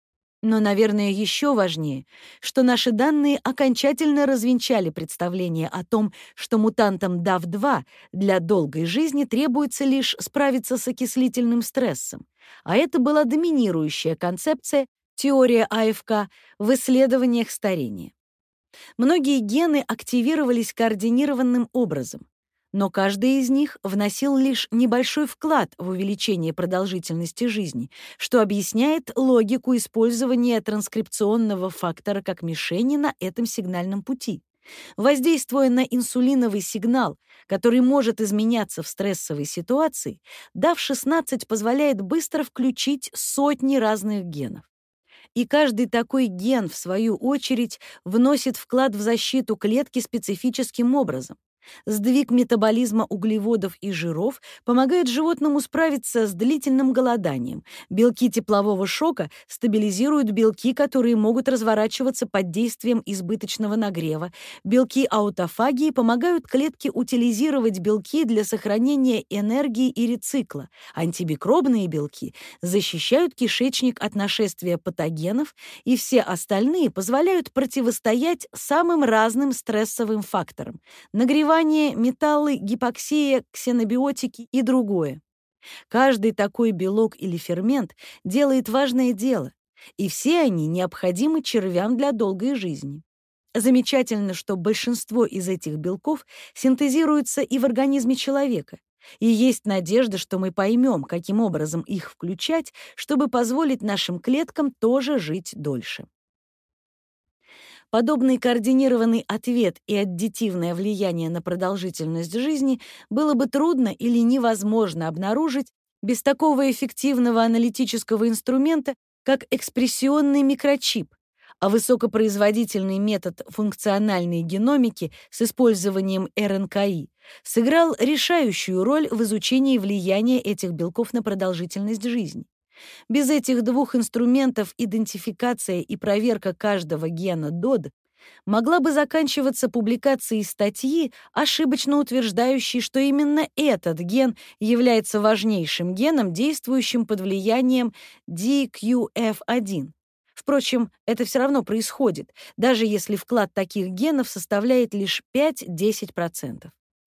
Но, наверное, еще важнее, что наши данные окончательно развенчали представление о том, что мутантам дав два для долгой жизни требуется лишь справиться с окислительным стрессом, а это была доминирующая концепция, теория А Ф К, в исследованиях старения. Многие гены активировались координированным образом, но каждый из них вносил лишь небольшой вклад в увеличение продолжительности жизни, что объясняет логику использования транскрипционного фактора как мишени на этом сигнальном пути. Воздействуя на инсулиновый сигнал, который может изменяться в стрессовой ситуации, дав шестнадцать позволяет быстро включить сотни разных генов. И каждый такой ген, в свою очередь, вносит вклад в защиту клетки специфическим образом. Сдвиг метаболизма углеводов и жиров помогает животному справиться с длительным голоданием. Белки теплового шока стабилизируют белки, которые могут разворачиваться под действием избыточного нагрева. Белки аутофагии помогают клетке утилизировать белки для сохранения энергии и рецикла. Антимикробные белки защищают кишечник от нашествия патогенов, и все остальные позволяют противостоять самым разным стрессовым факторам — нагреванию, металлы, гипоксия, ксенобиотики и другое. Каждый такой белок или фермент делает важное дело, и все они необходимы червям для долгой жизни. Замечательно, что большинство из этих белков синтезируются и в организме человека, и есть надежда, что мы поймем, каким образом их включать, чтобы позволить нашим клеткам тоже жить дольше. Подобный координированный ответ и аддитивное влияние на продолжительность жизни было бы трудно или невозможно обнаружить без такого эффективного аналитического инструмента, как экспрессионный микрочип, а высокопроизводительный метод функциональной геномики с использованием Р Н К И сыграл решающую роль в изучении влияния этих белков на продолжительность жизни. Без этих двух инструментов идентификация и проверка каждого гена д о д могла бы заканчиваться публикацией статьи, ошибочно утверждающей, что именно этот ген является важнейшим геном, действующим под влиянием Д Q F один. Впрочем, это все равно происходит, даже если вклад таких генов составляет лишь пять-десять процентов.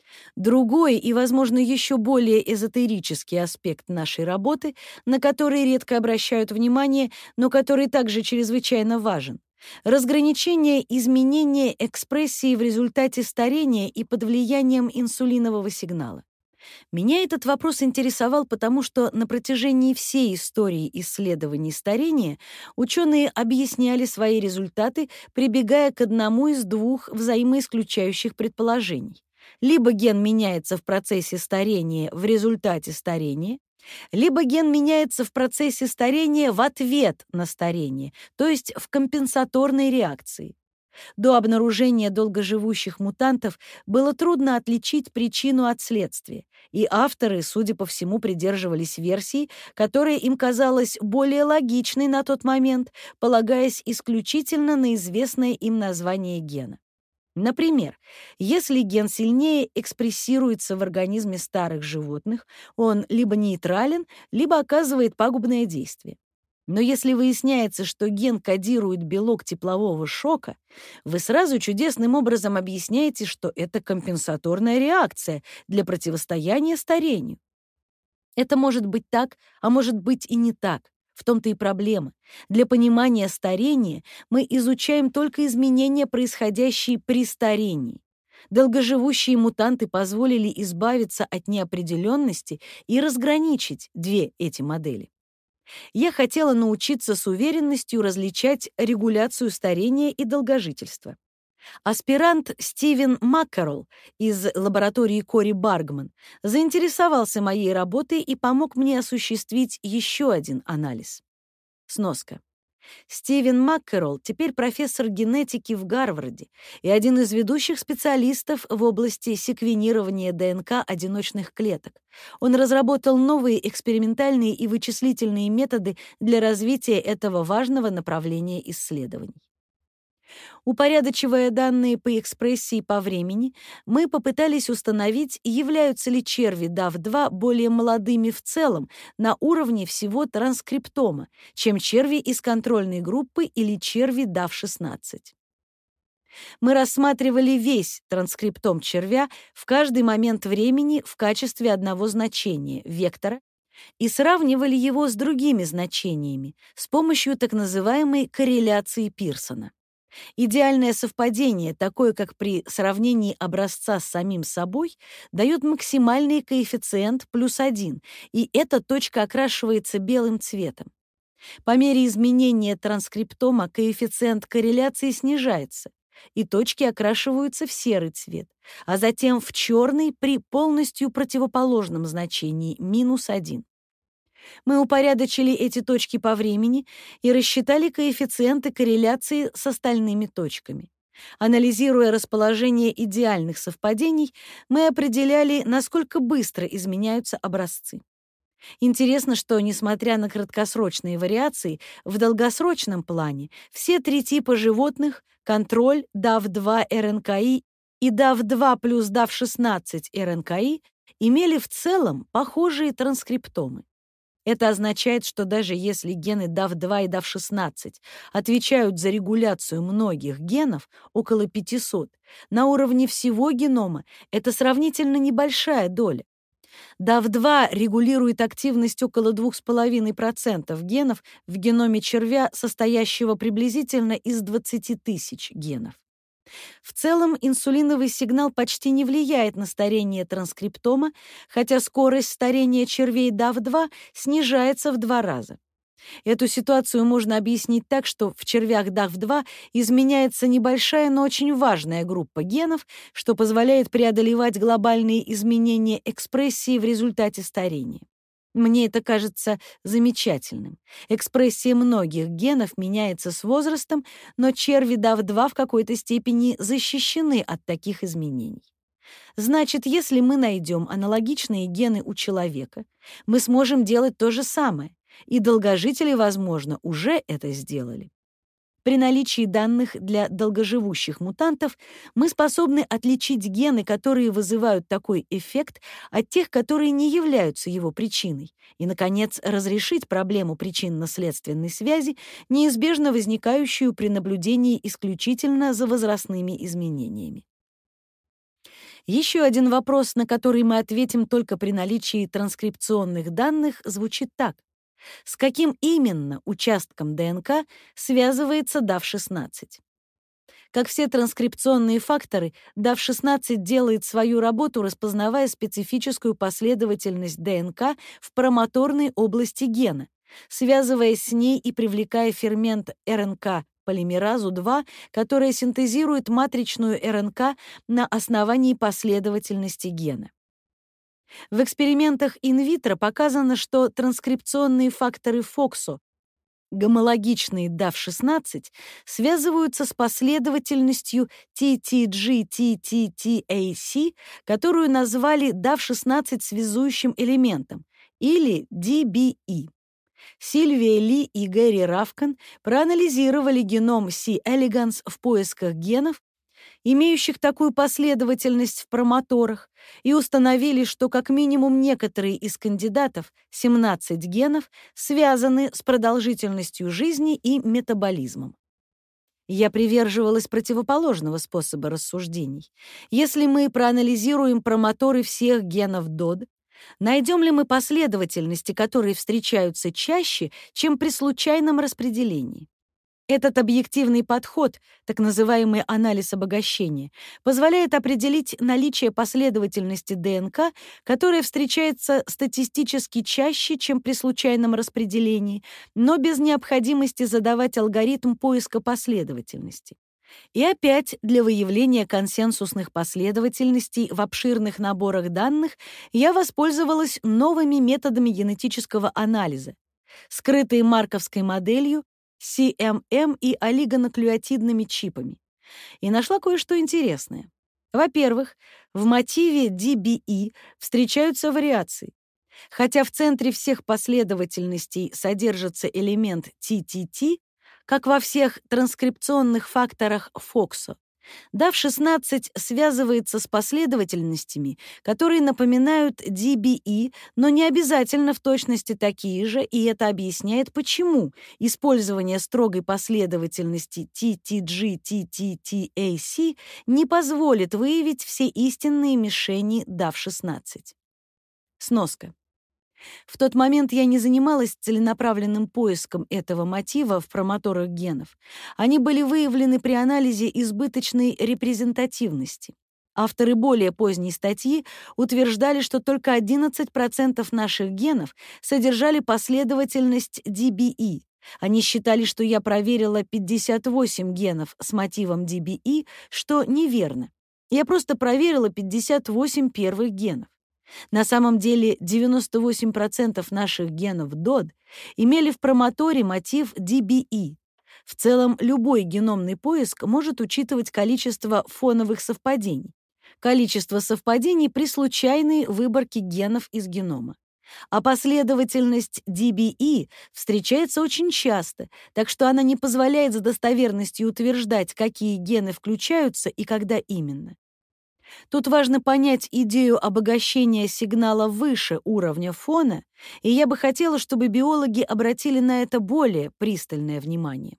Другой и, возможно, еще более эзотерический аспект нашей работы, на который редко обращают внимание, но который также чрезвычайно важен — разграничение изменения экспрессии в результате старения и под влиянием инсулинового сигнала. Меня этот вопрос интересовал, потому что на протяжении всей истории исследований старения ученые объясняли свои результаты, прибегая к одному из двух взаимоисключающих предположений. Либо ген меняется в процессе старения в результате старения, либо ген меняется в процессе старения в ответ на старение, то есть в компенсаторной реакции. До обнаружения долгоживущих мутантов было трудно отличить причину от следствия, и авторы, судя по всему, придерживались версии, которая им казалась более логичной на тот момент, полагаясь исключительно на известное им название гена. Например, если ген сильнее экспрессируется в организме старых животных, он либо нейтрален, либо оказывает пагубное действие. Но если выясняется, что ген кодирует белок теплового шока, вы сразу чудесным образом объясняете, что это компенсаторная реакция для противостояния старению. Это может быть так, а может быть и не так. В том-то и проблема. Для понимания старения мы изучаем только изменения, происходящие при старении. Долгоживущие мутанты позволили избавиться от неопределенности и разграничить две эти модели. Я хотела научиться с уверенностью различать регуляцию старения и долгожительства. Аспирант Стивен Маккерл из лаборатории Кори Баргман заинтересовался моей работой и помог мне осуществить еще один анализ. Сноска. Стивен Маккерл теперь профессор генетики в Гарварде и один из ведущих специалистов в области секвенирования Д Н К одиночных клеток. Он разработал новые экспериментальные и вычислительные методы для развития этого важного направления исследований. Упорядочивая данные по экспрессии по времени, мы попытались установить, являются ли черви дав два более молодыми в целом на уровне всего транскриптома, чем черви из контрольной группы или черви дав шестнадцать. Мы рассматривали весь транскриптом червя в каждый момент времени в качестве одного значения, вектора, и сравнивали его с другими значениями с помощью так называемой корреляции Пирсона. Идеальное совпадение, такое как при сравнении образца с самим собой, дает максимальный коэффициент плюс один, и эта точка окрашивается белым цветом. По мере изменения транскриптома коэффициент корреляции снижается, и точки окрашиваются в серый цвет, а затем в черный при полностью противоположном значении минус один. Мы упорядочили эти точки по времени и рассчитали коэффициенты корреляции с остальными точками. Анализируя расположение идеальных совпадений, мы определяли, насколько быстро изменяются образцы. Интересно, что, несмотря на краткосрочные вариации, в долгосрочном плане все три типа животных — контроль, дав два эр эн ка и и дав два плюс дав шестнадцать эр эн ка и — имели в целом похожие транскриптомы. Это означает, что даже если гены дав два и дав шестнадцать отвечают за регуляцию многих генов, около пятисот, на уровне всего генома это сравнительно небольшая доля. дав два регулирует активность около двух с половиной процентов генов в геноме червя, состоящего приблизительно из двадцати тысяч генов. В целом инсулиновый сигнал почти не влияет на старение транскриптома, хотя скорость старения червей дав два снижается в два раза. Эту ситуацию можно объяснить так, что в червях дав два изменяется небольшая, но очень важная группа генов, что позволяет преодолевать глобальные изменения экспрессии в результате старения. Мне это кажется замечательным. Экспрессия многих генов меняется с возрастом, но черви дав два в какой-то степени защищены от таких изменений. Значит, если мы найдем аналогичные гены у человека, мы сможем делать то же самое, и долгожители, возможно, уже это сделали. При наличии данных для долгоживущих мутантов мы способны отличить гены, которые вызывают такой эффект, от тех, которые не являются его причиной, и, наконец, разрешить проблему причинно-следственной связи, неизбежно возникающую при наблюдении исключительно за возрастными изменениями. Еще один вопрос, на который мы ответим только при наличии транскрипционных данных, звучит так. С каким именно участком ДНК связывается дав шестнадцать? Как все транскрипционные факторы, дав шестнадцать делает свою работу, распознавая специфическую последовательность ДНК в промоторной области гена, связываясь с ней и привлекая фермент эр эн ка полимеразу два, которая синтезирует матричную эр эн ка на основании последовательности гена. В экспериментах инвитро показано, что транскрипционные факторы фоксо, гомологичные дав шестнадцать, связываются с последовательностью ти ти джи ти ти ти эй си, которую назвали дав шестнадцать связующим элементом, или ди би и. Сильвия Ли и Гэри Равкан проанализировали геном C. elegans в поисках генов, имеющих такую последовательность в промоторах, и установили, что как минимум некоторые из кандидатов, семнадцать генов, связаны с продолжительностью жизни и метаболизмом. Я придерживалась противоположного способа рассуждений. Если мы проанализируем промоторы всех генов дод, найдем ли мы последовательности, которые встречаются чаще, чем при случайном распределении? Этот объективный подход, так называемый анализ обогащения, позволяет определить наличие последовательности ДНК, которая встречается статистически чаще, чем при случайном распределении, но без необходимости задавать алгоритм поиска последовательности. И опять для выявления консенсусных последовательностей в обширных наборах данных я воспользовалась новыми методами генетического анализа, скрытой марковской моделью, си эм эм и олигонуклеотидными чипами, и нашла кое-что интересное. Во-первых, в мотиве ди би и встречаются вариации. Хотя в центре всех последовательностей содержится элемент ти ти ти, Как во всех транскрипционных факторах Фоксо, дав шестнадцать связывается с последовательностями, которые напоминают ди би и, но не обязательно в точности такие же, и это объясняет, почему использование строгой последовательности ти ти джи ти ти ти эй си не позволит выявить все истинные мишени дав шестнадцать. Сноска. В тот момент я не занималась целенаправленным поиском этого мотива в промоторах генов. Они были выявлены при анализе избыточной репрезентативности. Авторы более поздней статьи утверждали, что только одиннадцать процентов наших генов содержали последовательность ди би и. Они считали, что я проверила пятьдесят восемь генов с мотивом ди би и, что неверно. Я просто проверила пятьдесят восемь первых генов. На самом деле девяносто восемь процентов наших генов дод имели в промоторе мотив ди би и. В целом, любой геномный поиск может учитывать количество фоновых совпадений, количество совпадений при случайной выборке генов из генома. А последовательность ди би и встречается очень часто, так что она не позволяет с достоверностью утверждать, какие гены включаются и когда именно. Тут важно понять идею обогащения сигнала выше уровня фона, и я бы хотела, чтобы биологи обратили на это более пристальное внимание.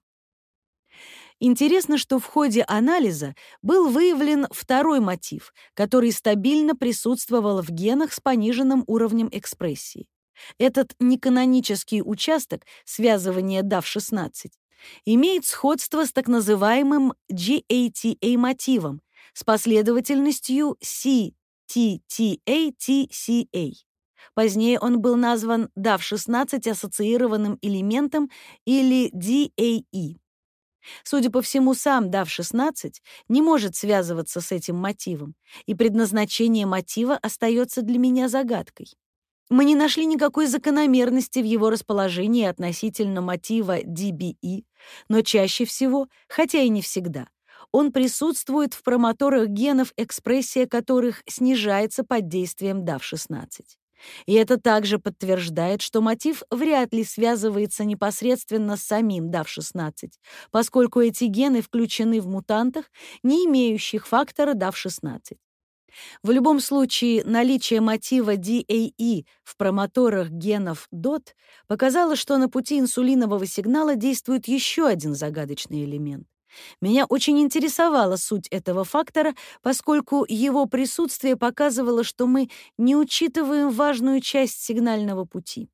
Интересно, что в ходе анализа был выявлен второй мотив, который стабильно присутствовал в генах с пониженным уровнем экспрессии. Этот неканонический участок связывания дав шестнадцать имеет сходство с так называемым джи эй ти эй-мотивом, с последовательностью си ти ти эй ти си эй. Позднее он был назван дав шестнадцать ассоциированным элементом или ди эй и. Судя по всему, сам дав шестнадцать не может связываться с этим мотивом, и предназначение мотива остается для меня загадкой. Мы не нашли никакой закономерности в его расположении относительно мотива ди би и, но чаще всего, хотя и не всегда, он присутствует в промоторах генов, экспрессия которых снижается под действием дав шестнадцать. И это также подтверждает, что мотив вряд ли связывается непосредственно с самим дав шестнадцать, поскольку эти гены включены в мутантах, не имеющих фактора дав шестнадцать. В любом случае, наличие мотива ди эй и в промоторах генов дот показало, что на пути инсулинового сигнала действует еще один загадочный элемент. Меня очень интересовала суть этого фактора, поскольку его присутствие показывало, что мы не учитываем важную часть сигнального пути.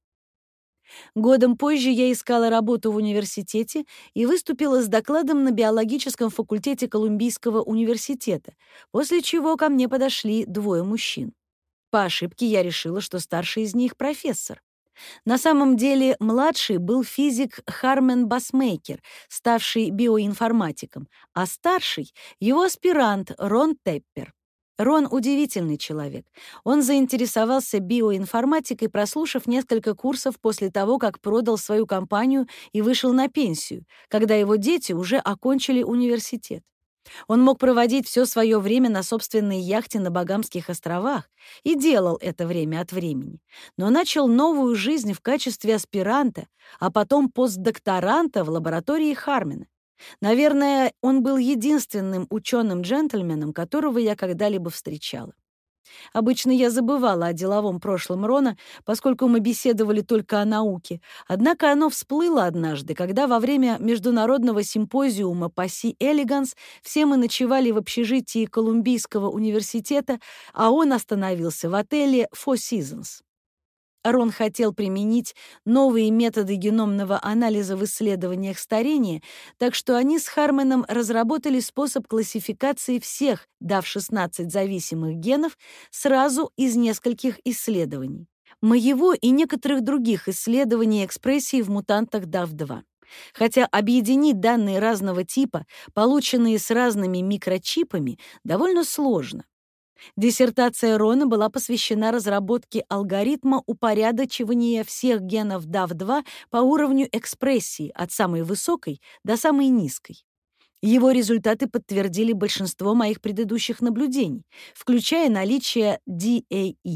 Годом позже я искала работу в университете и выступила с докладом на биологическом факультете Колумбийского университета, после чего ко мне подошли двое мужчин. По ошибке я решила, что старший из них — профессор. На самом деле младший был физик Хармен Басмейкер, ставший биоинформатиком, а старший — его аспирант Рон Теппер. Рон — удивительный человек. Он заинтересовался биоинформатикой, прослушав несколько курсов после того, как продал свою компанию и вышел на пенсию, когда его дети уже окончили университет. Он мог проводить все свое время на собственной яхте на Багамских островах и делал это время от времени, но начал новую жизнь в качестве аспиранта, а потом постдокторанта в лаборатории Хармена. Наверное, он был единственным ученым-джентльменом, которого я когда-либо встречала. Обычно я забывала о деловом прошлом Рона, поскольку мы беседовали только о науке, однако оно всплыло однажды, когда во время международного симпозиума по Си Элеганс все мы ночевали в общежитии Колумбийского университета, а он остановился в отеле Four Seasons. Рон хотел применить новые методы геномного анализа в исследованиях старения, так что они с Харменом разработали способ классификации всех дав шестнадцать зависимых генов сразу из нескольких исследований. Моего и некоторых других исследований экспрессии в мутантах дав два. Хотя объединить данные разного типа, полученные с разными микрочипами, довольно сложно. Диссертация Рона была посвящена разработке алгоритма упорядочивания всех генов дав два по уровню экспрессии от самой высокой до самой низкой. Его результаты подтвердили большинство моих предыдущих наблюдений, включая наличие ди эй и.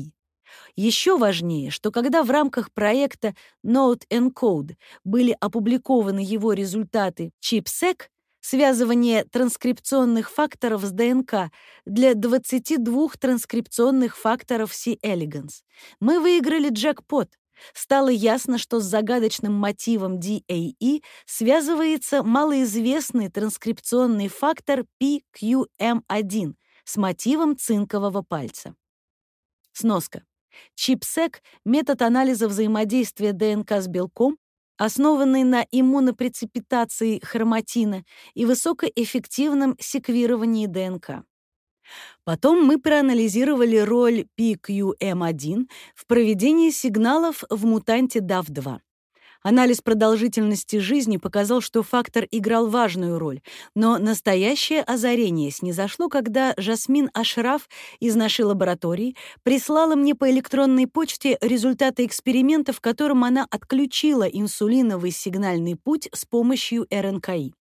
Еще важнее, что когда в рамках проекта Note Encode были опубликованы его результаты ChIP-seq, связывание транскрипционных факторов с ДНК для двадцати двух транскрипционных факторов C. elegans, мы выиграли джекпот. Стало ясно, что с загадочным мотивом ди эй и связывается малоизвестный транскрипционный фактор пи кью эм один с мотивом цинкового пальца. Сноска. ChIP-seq — метод анализа взаимодействия ДНК с белком, основанный на иммунопреципитации хроматина и высокоэффективном секвировании ДНК. Потом мы проанализировали роль пи кью эм один в проведении сигналов в мутанте дав два. Анализ продолжительности жизни показал, что фактор играл важную роль, но настоящее озарение снизошло, когда Жасмин Ашраф из нашей лаборатории прислала мне по электронной почте результаты эксперимента, в котором она отключила инсулиновый сигнальный путь с помощью эр эн ка и.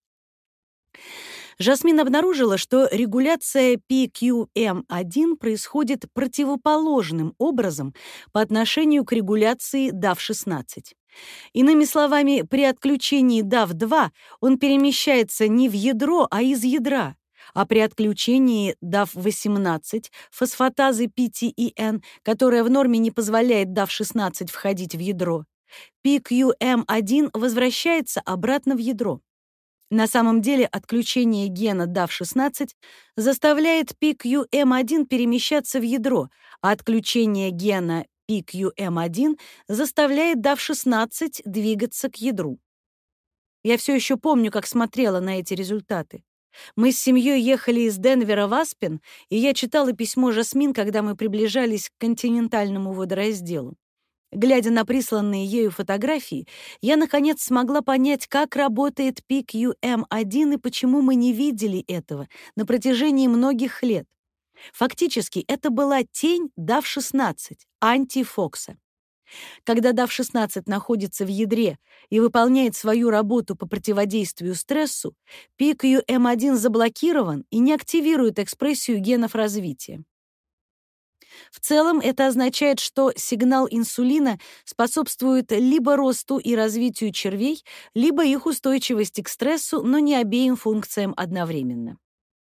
Жасмин обнаружила, что регуляция пи кью эм один происходит противоположным образом по отношению к регуляции дав шестнадцать. Иными словами, при отключении дав два он перемещается не в ядро, а из ядра, а при отключении дав восемнадцать фосфатазы пи ти и эн, которая в норме не позволяет дав шестнадцать входить в ядро, пи кью эм один возвращается обратно в ядро. На самом деле отключение гена дав шестнадцать заставляет пи кью эм один перемещаться в ядро, а отключение гена пи кью эм один заставляет дав шестнадцать двигаться к ядру. Я все еще помню, как смотрела на эти результаты. Мы с семьей ехали из Денвера в Аспен, и я читала письмо Жасмин, когда мы приближались к континентальному водоразделу. Глядя на присланные ею фотографии, я, наконец, смогла понять, как работает пи кью эм один и почему мы не видели этого на протяжении многих лет. Фактически, это была тень дав шестнадцать, анти-Фокса. Когда дав шестнадцать находится в ядре и выполняет свою работу по противодействию стрессу, пи кью эм один заблокирован и не активирует экспрессию генов развития. В целом это означает, что сигнал инсулина способствует либо росту и развитию червей, либо их устойчивости к стрессу, но не обеим функциям одновременно.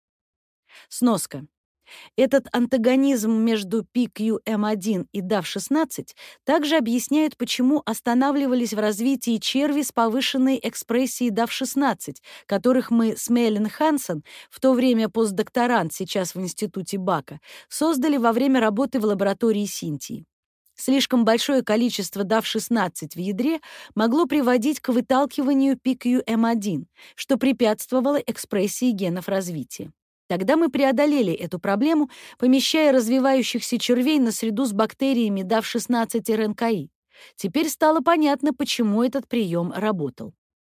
Сноска. Этот антагонизм между пи кью эм один и дав шестнадцать также объясняет, почему останавливались в развитии черви с повышенной экспрессией дав шестнадцать, которых мы с Мейлен Хансен, в то время постдокторант, сейчас в институте Бака, создали во время работы в лаборатории Синтии. Слишком большое количество дав шестнадцать в ядре могло приводить к выталкиванию пи кью эм один, что препятствовало экспрессии генов развития. Тогда мы преодолели эту проблему, помещая развивающихся червей на среду с бактериями дав шестнадцать эр эн ка и. Теперь стало понятно, почему этот прием работал.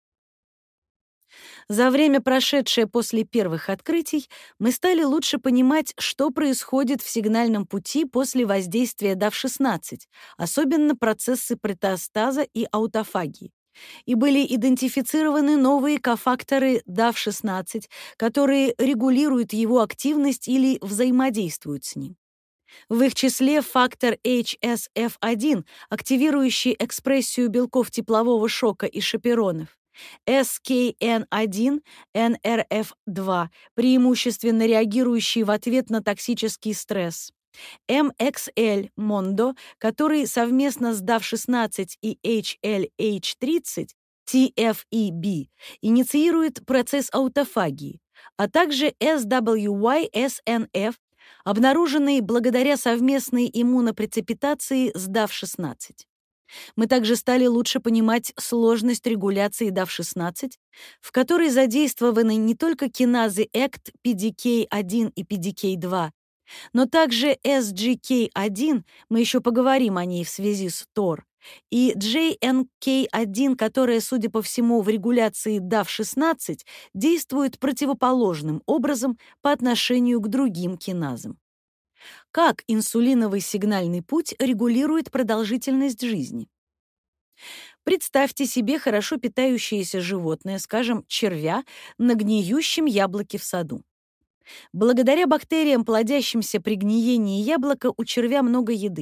За время, прошедшее после первых открытий, мы стали лучше понимать, что происходит в сигнальном пути после воздействия дав шестнадцать, особенно процессы протеостаза и аутофагии. И были идентифицированы новые кофакторы дав шестнадцать, которые регулируют его активность или взаимодействуют с ним. В их числе фактор эйч эс эф один, активирующий экспрессию белков теплового шока и шаперонов, эс кей эн один, эн эр эф два, преимущественно реагирующий в ответ на токсический стресс, эм икс эль Mondo, который совместно с дав шестнадцать и эйч эл эйч тридцать, ти эф и би, инициирует процесс аутофагии, а также эс дабл ю уай эс эн эф, обнаруженный благодаря совместной иммунопреципитации с дав шестнадцать. Мы также стали лучше понимать сложность регуляции дав шестнадцать, в которой задействованы не только киназы экт, пи ди кей один и пи ди кей два, но также эс джи кей один, мы еще поговорим о ней в связи с тор, и джей эн кей один, которая, судя по всему, в регуляции дав шестнадцать действует противоположным образом по отношению к другим киназам. Как инсулиновый сигнальный путь регулирует продолжительность жизни? Представьте себе хорошо питающееся животное, скажем, червя, на гниющем яблоке в саду. Благодаря бактериям, плодящимся при гниении яблока, у червя много еды.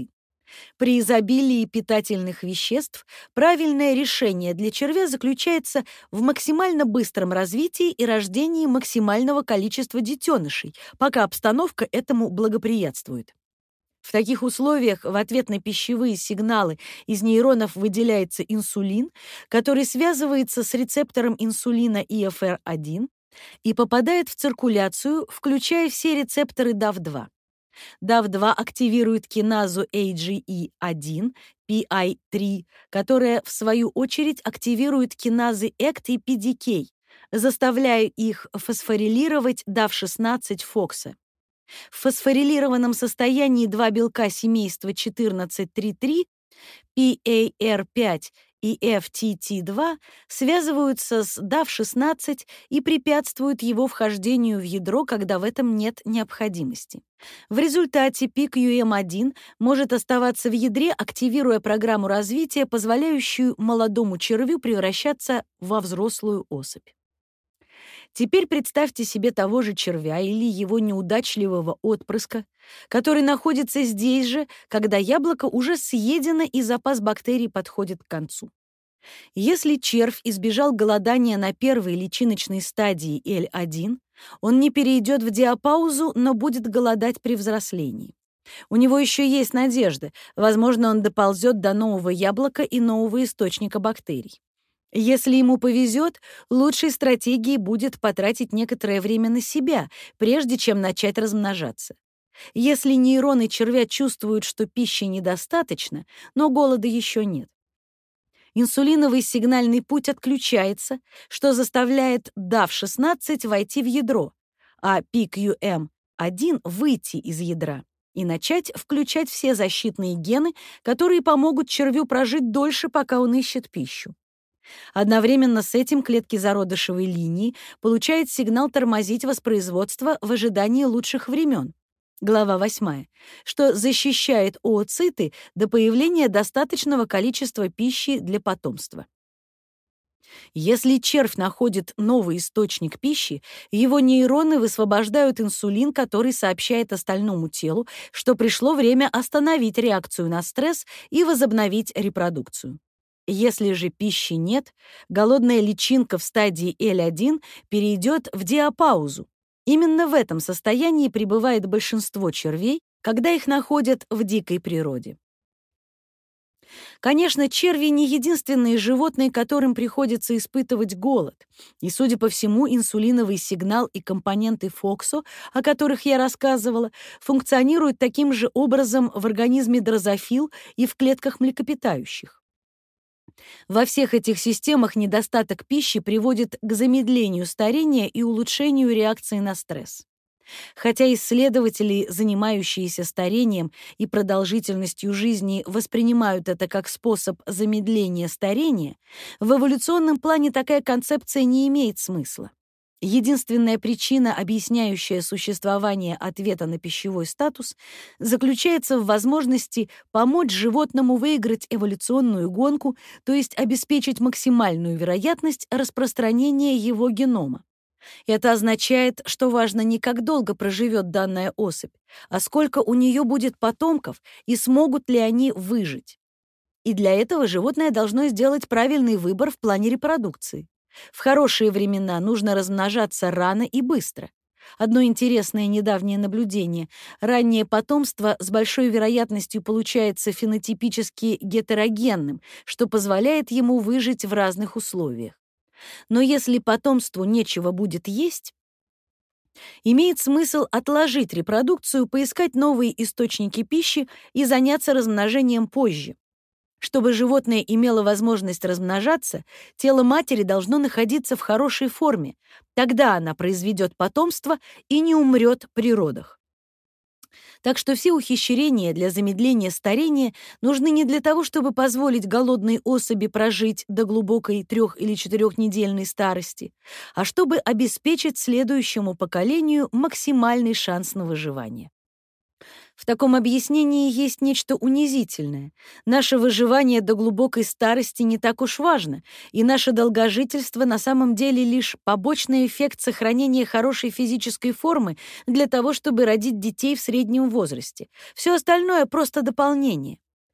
При изобилии питательных веществ правильное решение для червя заключается в максимально быстром развитии и рождении максимального количества детенышей, пока обстановка этому благоприятствует. В таких условиях в ответ на пищевые сигналы из нейронов выделяется инсулин, который связывается с рецептором инсулина И Эф Эр один и попадает в циркуляцию, включая все рецепторы Д А В два. Д А В два активирует киназу Эй Джи И один, Пи Ай три, которая, в свою очередь, активирует киназы Э К Т и Пи Ди Кей, заставляя их фосфорилировать Д А В шестнадцать Фокса. В фосфорилированном состоянии два белка семейства четырнадцать тридцать три, Пи Эй Эр пять и Эф Ти Ти два, связываются с Д А В шестнадцать и препятствуют его вхождению в ядро, когда в этом нет необходимости. В результате Пи Кью Эм один может оставаться в ядре, активируя программу развития, позволяющую молодому червю превращаться во взрослую особь. Теперь представьте себе того же червя или его неудачливого отпрыска, который находится здесь же, когда яблоко уже съедено и запас бактерий подходит к концу. Если червь избежал голодания на первой личиночной стадии Л один, он не перейдет в диапаузу, но будет голодать при взрослении. У него еще есть надежда, возможно, он доползет до нового яблока и нового источника бактерий. Если ему повезет, лучшей стратегией будет потратить некоторое время на себя, прежде чем начать размножаться. Если нейроны червя чувствуют, что пищи недостаточно, но голода еще нет, инсулиновый сигнальный путь отключается, что заставляет Д А В шестнадцать войти в ядро, а Пи Кью Эм один выйти из ядра и начать включать все защитные гены, которые помогут червю прожить дольше, пока он ищет пищу. Одновременно с этим клетки зародышевой линии получают сигнал тормозить воспроизводство в ожидании лучших времен. Глава восьмая, что защищает oocyты до появления достаточного количества пищи для потомства. Если червь находит новый источник пищи, его нейроны высвобождают инсулин, который сообщает остальному телу, что пришло время остановить реакцию на стресс и возобновить репродукцию. Если же пищи нет, голодная личинка в стадии Л один перейдет в диапаузу. Именно в этом состоянии пребывает большинство червей, когда их находят в дикой природе. Конечно, черви не единственные животные, которым приходится испытывать голод. И, судя по всему, инсулиновый сигнал и компоненты ФОКСО, о которых я рассказывала, функционируют таким же образом в организме дрозофил и в клетках млекопитающих. Во всех этих системах недостаток пищи приводит к замедлению старения и улучшению реакции на стресс. Хотя исследователи, занимающиеся старением и продолжительностью жизни, воспринимают это как способ замедления старения, в эволюционном плане такая концепция не имеет смысла. Единственная причина, объясняющая существование ответа на пищевой статус, заключается в возможности помочь животному выиграть эволюционную гонку, то есть обеспечить максимальную вероятность распространения его генома. Это означает, что важно не как долго проживет данная особь, а сколько у нее будет потомков и смогут ли они выжить. И для этого животное должно сделать правильный выбор в плане репродукции. В хорошие времена нужно размножаться рано и быстро. Одно интересное недавнее наблюдение: раннее потомство с большой вероятностью получается фенотипически гетерогенным, что позволяет ему выжить в разных условиях. Но если потомству нечего будет есть, имеет смысл отложить репродукцию, поискать новые источники пищи и заняться размножением позже. Чтобы животное имело возможность размножаться, тело матери должно находиться в хорошей форме. Тогда она произведет потомство и не умрет при родах. Так что все ухищрения для замедления старения нужны не для того, чтобы позволить голодной особи прожить до глубокой трех- или четырехнедельной старости, а чтобы обеспечить следующему поколению максимальный шанс на выживание. В таком объяснении есть нечто унизительное. Наше выживание до глубокой старости не так уж важно, и наше долгожительство на самом деле лишь побочный эффект сохранения хорошей физической формы для того, чтобы родить детей в среднем возрасте. Все остальное — просто дополнение.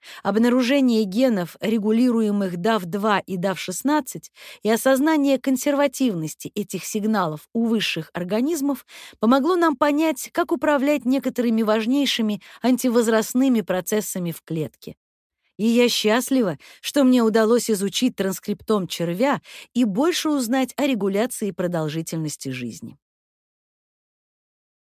Обнаружение генов, регулируемых дав два и дав шестнадцать, и осознание консервативности этих сигналов у высших организмов помогло нам понять, как управлять некоторыми важнейшими антивозрастными процессами в клетке. И я счастлива, что мне удалось изучить транскриптом червя и больше узнать о регуляции продолжительности жизни.